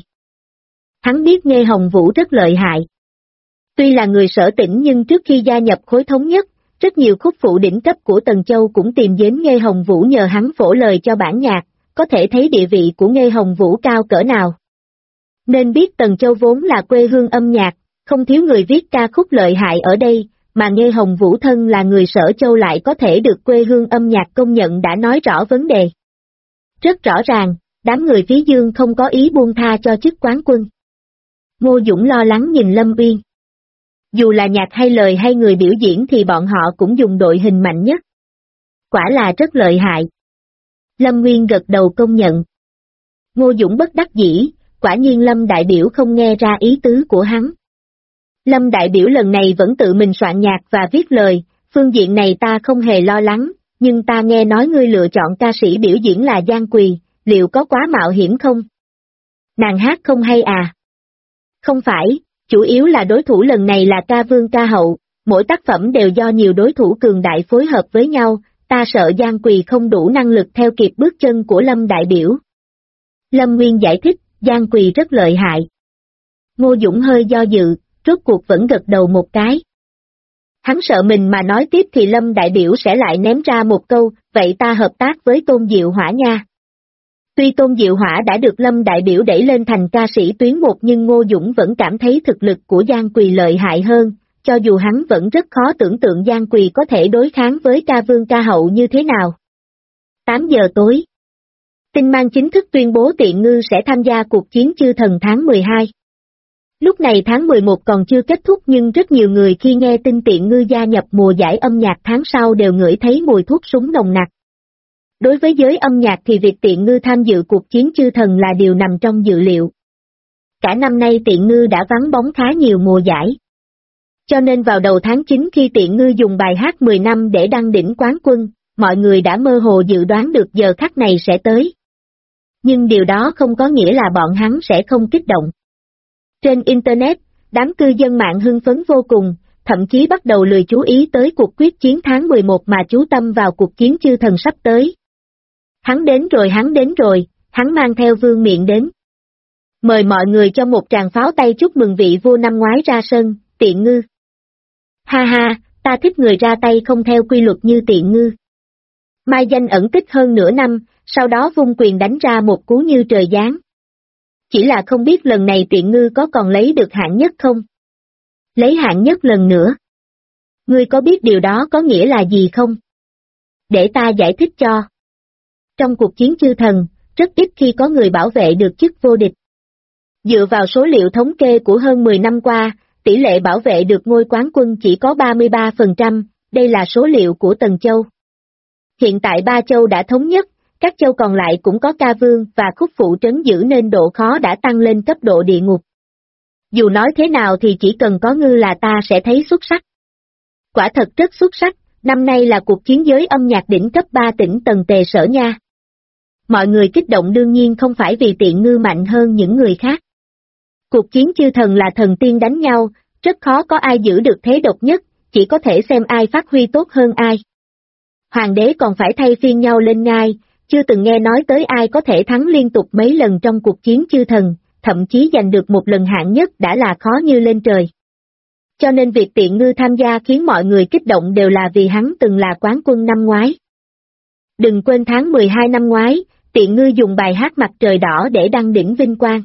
Hắn biết Nghê Hồng Vũ rất lợi hại. Tuy là người Sở Tỉnh nhưng trước khi gia nhập khối thống nhất, rất nhiều khúc phụ đỉnh cấp của Tần Châu cũng tìm đến Nghê Hồng Vũ nhờ hắn phổ lời cho bản nhạc, có thể thấy địa vị của Nghê Hồng Vũ cao cỡ nào. Nên biết Tần Châu vốn là quê hương âm nhạc, không thiếu người viết ca khúc lợi hại ở đây, mà Nghê Hồng Vũ thân là người Sở Châu lại có thể được quê hương âm nhạc công nhận đã nói rõ vấn đề. Rất rõ ràng, đám người Phí Dương không có ý buông tha cho chức quán quân. Ngô Dũng lo lắng nhìn Lâm Uyên. Dù là nhạc hay lời hay người biểu diễn thì bọn họ cũng dùng đội hình mạnh nhất. Quả là rất lợi hại. Lâm Nguyên gật đầu công nhận. Ngô Dũng bất đắc dĩ, quả nhiên Lâm đại biểu không nghe ra ý tứ của hắn. Lâm đại biểu lần này vẫn tự mình soạn nhạc và viết lời, phương diện này ta không hề lo lắng, nhưng ta nghe nói ngươi lựa chọn ca sĩ biểu diễn là Giang Quỳ, liệu có quá mạo hiểm không? Nàng hát không hay à? Không phải, chủ yếu là đối thủ lần này là ca vương ca hậu, mỗi tác phẩm đều do nhiều đối thủ cường đại phối hợp với nhau, ta sợ Giang Quỳ không đủ năng lực theo kịp bước chân của Lâm đại biểu. Lâm Nguyên giải thích, Giang Quỳ rất lợi hại. Ngô Dũng hơi do dự, rốt cuộc vẫn gật đầu một cái. Hắn sợ mình mà nói tiếp thì Lâm đại biểu sẽ lại ném ra một câu, vậy ta hợp tác với Tôn Diệu Hỏa nha. Tuy Tôn Diệu Hỏa đã được Lâm đại biểu đẩy lên thành ca sĩ tuyến một nhưng Ngô Dũng vẫn cảm thấy thực lực của Giang Quỳ lợi hại hơn, cho dù hắn vẫn rất khó tưởng tượng Giang Quỳ có thể đối kháng với ca vương ca hậu như thế nào. 8 giờ tối. Tinh Mang chính thức tuyên bố Tiện Ngư sẽ tham gia cuộc chiến chư thần tháng 12. Lúc này tháng 11 còn chưa kết thúc nhưng rất nhiều người khi nghe tin Tiện Ngư gia nhập mùa giải âm nhạc tháng sau đều ngửi thấy mùi thuốc súng nồng nặc. Đối với giới âm nhạc thì việc Tiện Ngư tham dự cuộc chiến chư thần là điều nằm trong dự liệu. Cả năm nay Tiện Ngư đã vắng bóng khá nhiều mùa giải. Cho nên vào đầu tháng 9 khi Tiện Ngư dùng bài hát 10 năm để đăng đỉnh quán quân, mọi người đã mơ hồ dự đoán được giờ khắc này sẽ tới. Nhưng điều đó không có nghĩa là bọn hắn sẽ không kích động. Trên Internet, đám cư dân mạng hưng phấn vô cùng, thậm chí bắt đầu lười chú ý tới cuộc quyết chiến tháng 11 mà chú tâm vào cuộc chiến chư thần sắp tới. Hắn đến rồi, hắn mang theo vương miện đến. Mời mọi người cho một tràng pháo tay chúc mừng vị vua năm ngoái ra sân, Tiện Ngư. Ha ha, ta thích người ra tay không theo quy luật như Tiện Ngư. Mai danh ẩn tích hơn nửa năm, sau đó vung quyền đánh ra một cú như trời giáng. Chỉ là không biết lần này Tiện Ngư có còn lấy được hạng nhất không? Lấy hạng nhất lần nữa. Ngươi có biết điều đó có nghĩa là gì không? Để ta giải thích cho. Trong cuộc chiến chư thần, rất ít khi có người bảo vệ được chức vô địch. Dựa vào số liệu thống kê của hơn 10 năm qua, tỷ lệ bảo vệ được ngôi quán quân chỉ có 33%, đây là số liệu của Tần Châu. Hiện tại 3 châu đã thống nhất, các châu còn lại cũng có ca vương và khúc phụ trấn giữ nên độ khó đã tăng lên cấp độ địa ngục. Dù nói thế nào thì chỉ cần có Ngư là ta sẽ thấy xuất sắc. Quả thật rất xuất sắc, năm nay là cuộc chiến giới âm nhạc đỉnh cấp 3 tỉnh Tần Tề Sở nha. Mọi người kích động đương nhiên không phải vì Tiện Ngư mạnh hơn những người khác. Cuộc chiến chư thần là thần tiên đánh nhau, rất khó có ai giữ được thế độc nhất, chỉ có thể xem ai phát huy tốt hơn ai. Hoàng đế còn phải thay phiên nhau lên ngai, chưa từng nghe nói tới ai có thể thắng liên tục mấy lần trong cuộc chiến chư thần, thậm chí giành được một lần hạng nhất đã là khó như lên trời. Cho nên việc Tiện Ngư tham gia khiến mọi người kích động đều là vì hắn từng là quán quân năm ngoái. Đừng quên tháng 12 năm ngoái, Tiện Ngư dùng bài hát Mặt Trời Đỏ để đăng đỉnh vinh quang.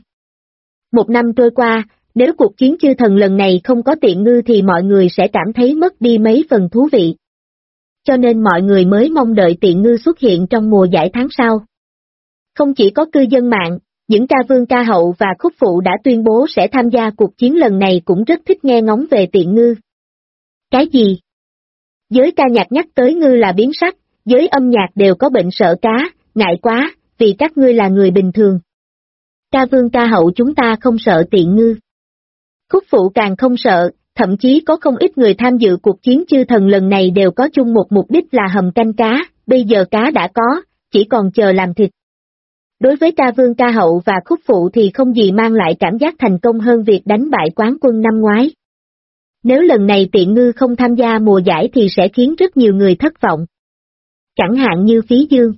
Một năm trôi qua, nếu cuộc chiến chư thần lần này không có Tiện Ngư thì mọi người sẽ cảm thấy mất đi mấy phần thú vị. Cho nên mọi người mới mong đợi Tiện Ngư xuất hiện trong mùa giải tháng sau. Không chỉ có cư dân mạng, những ca vương ca hậu và khúc phụ đã tuyên bố sẽ tham gia cuộc chiến lần này cũng rất thích nghe ngóng về Tiện Ngư. Cái gì? Giới ca nhạc nhắc tới Ngư là biến sắc, giới âm nhạc đều có bệnh sợ cá, ngại quá, vì các ngươi là người bình thường. Ca vương ca hậu chúng ta không sợ Tiện Ngư. Khúc phụ càng không sợ, thậm chí có không ít người tham dự cuộc chiến chư thần lần này đều có chung một mục đích là hầm canh cá, bây giờ cá đã có, chỉ còn chờ làm thịt. Đối với ca vương ca hậu và khúc phụ thì không gì mang lại cảm giác thành công hơn việc đánh bại quán quân năm ngoái. Nếu lần này Tiện Ngư không tham gia mùa giải thì sẽ khiến rất nhiều người thất vọng. Chẳng hạn như Phí Dương.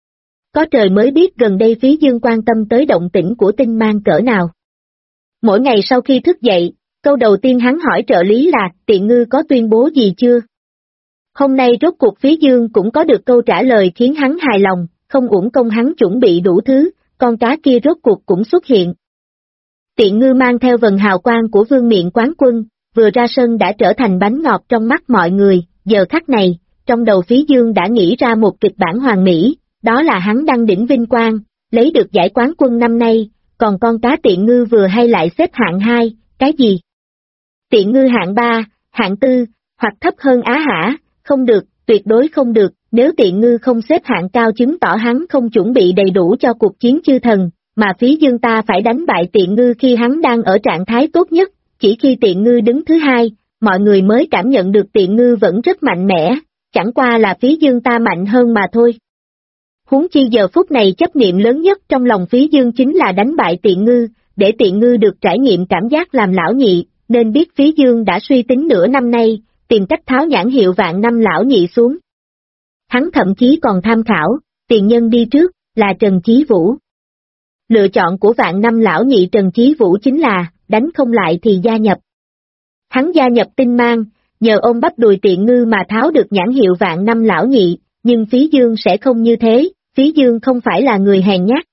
Có trời mới biết gần đây Phí Dương quan tâm tới động tĩnh của Tinh Mang cỡ nào. Mỗi ngày sau khi thức dậy, câu đầu tiên hắn hỏi trợ lý là Tiện Ngư có tuyên bố gì chưa? Hôm nay rốt cuộc Phí Dương cũng có được câu trả lời khiến hắn hài lòng, không uổng công hắn chuẩn bị đủ thứ, con cá kia rốt cuộc cũng xuất hiện. Tiện Ngư mang theo vần hào quang của vương miện quán quân, vừa ra sân đã trở thành bánh ngọt trong mắt mọi người, giờ khắc này, trong đầu Phí Dương đã nghĩ ra một kịch bản hoàn mỹ, đó là hắn đăng đỉnh vinh quang, lấy được giải quán quân năm nay, còn con cá Tiện Ngư vừa hay lại xếp hạng 2, cái gì? Tiện Ngư hạng 3, hạng 4, hoặc thấp hơn Á hả, không được, tuyệt đối không được, nếu Tiện Ngư không xếp hạng cao chứng tỏ hắn không chuẩn bị đầy đủ cho cuộc chiến chư thần, mà Phí Dương ta phải đánh bại Tiện Ngư khi hắn đang ở trạng thái tốt nhất, chỉ khi Tiện Ngư đứng thứ 2, mọi người mới cảm nhận được Tiện Ngư vẫn rất mạnh mẽ, chẳng qua là Phí Dương ta mạnh hơn mà thôi. Huống chi giờ phút này chấp niệm lớn nhất trong lòng Phí Dương chính là đánh bại Tiện Ngư, để Tiện Ngư được trải nghiệm cảm giác làm lão nhị, nên biết Phí Dương đã suy tính nửa năm nay, tìm cách tháo nhãn hiệu vạn năm lão nhị xuống. Hắn thậm chí còn tham khảo, tiền nhân đi trước, là Trần Chí Vũ. Lựa chọn của vạn năm lão nhị Trần Chí Vũ chính là, đánh không lại thì gia nhập. Hắn gia nhập Tinh Mang, nhờ ôm bắp đùi Tiện Ngư mà tháo được nhãn hiệu vạn năm lão nhị, nhưng Phí Dương sẽ không như thế, Phí Dương không phải là người hèn nhát.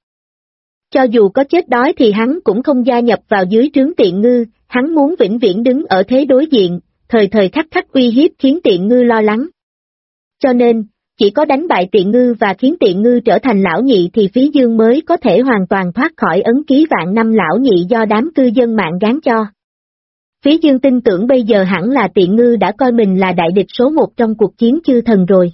Cho dù có chết đói thì hắn cũng không gia nhập vào dưới trướng Tiện Ngư, hắn muốn vĩnh viễn đứng ở thế đối diện, thời thời khắc khắc uy hiếp khiến Tiện Ngư lo lắng. Cho nên, chỉ có đánh bại Tiện Ngư và khiến Tiện Ngư trở thành lão nhị thì Phí Dương mới có thể hoàn toàn thoát khỏi ấn ký vạn năm lão nhị do đám cư dân mạng gán cho. Phí Dương tin tưởng bây giờ hẳn là Tiện Ngư đã coi mình là đại địch số 1 trong cuộc chiến chư thần rồi.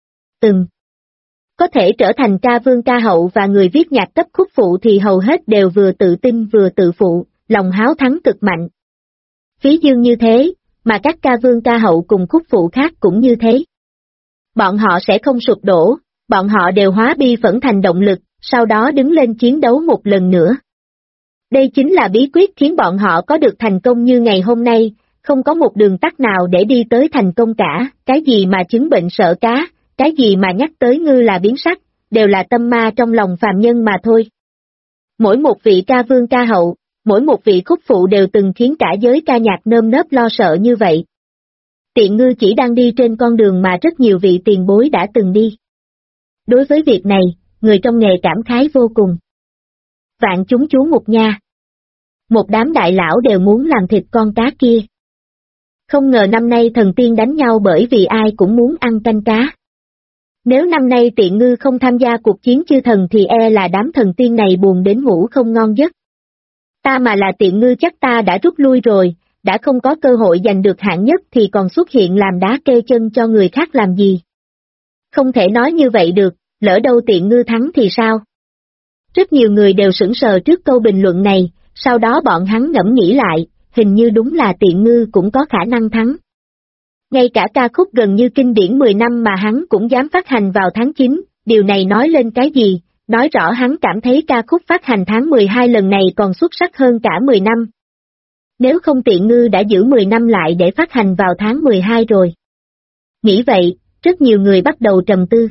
Có thể trở thành ca vương ca hậu và người viết nhạc cấp khúc phụ thì hầu hết đều vừa tự tin vừa tự phụ, lòng háo thắng cực mạnh. Phí Dương như thế, mà các ca vương ca hậu cùng khúc phụ khác cũng như thế. Bọn họ sẽ không sụp đổ, bọn họ đều hóa bi phẫn thành động lực, sau đó đứng lên chiến đấu một lần nữa. Đây chính là bí quyết khiến bọn họ có được thành công như ngày hôm nay, không có một đường tắt nào để đi tới thành công cả, cái gì mà chứng bệnh sợ cá, cái gì mà nhắc tới Ngư là biến sắc, đều là tâm ma trong lòng phàm nhân mà thôi. Mỗi một vị ca vương ca hậu, mỗi một vị khúc phụ đều từng khiến cả giới ca nhạc nơm nớp lo sợ như vậy. Tiện Ngư chỉ đang đi trên con đường mà rất nhiều vị tiền bối đã từng đi. Đối với việc này, người trong nghề cảm khái vô cùng. Vạn chúng chú mục nha. Một đám đại lão đều muốn làm thịt con cá kia. Không ngờ năm nay thần tiên đánh nhau bởi vì ai cũng muốn ăn canh cá. Nếu năm nay Tiện Ngư không tham gia cuộc chiến chư thần thì e là đám thần tiên này buồn đến ngủ không ngon giấc. Ta mà là Tiện Ngư chắc ta đã rút lui rồi, đã không có cơ hội giành được hạng nhất thì còn xuất hiện làm đá kê chân cho người khác làm gì. Không thể nói như vậy được, lỡ đâu Tiện Ngư thắng thì sao? Rất nhiều người đều sững sờ trước câu bình luận này, sau đó bọn hắn ngẫm nghĩ lại, hình như đúng là Tiện Ngư cũng có khả năng thắng. Ngay cả ca khúc gần như kinh điển 10 năm mà hắn cũng dám phát hành vào tháng 9, điều này nói lên cái gì? Nói rõ hắn cảm thấy ca khúc phát hành tháng 12 lần này còn xuất sắc hơn cả 10 năm. Nếu không Tiện Ngư đã giữ 10 năm lại để phát hành vào tháng 12 rồi. Nghĩ vậy, rất nhiều người bắt đầu trầm tư.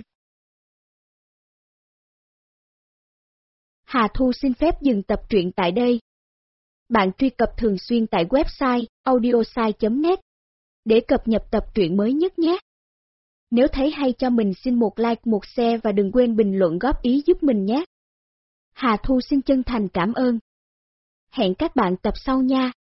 Hà Thu xin phép dừng tập truyện tại đây. Bạn truy cập thường xuyên tại website audiosai.net để cập nhật tập truyện mới nhất nhé. Nếu thấy hay cho mình xin một like, một share và đừng quên bình luận góp ý giúp mình nhé. Hà Thu xin chân thành cảm ơn. Hẹn các bạn tập sau nha.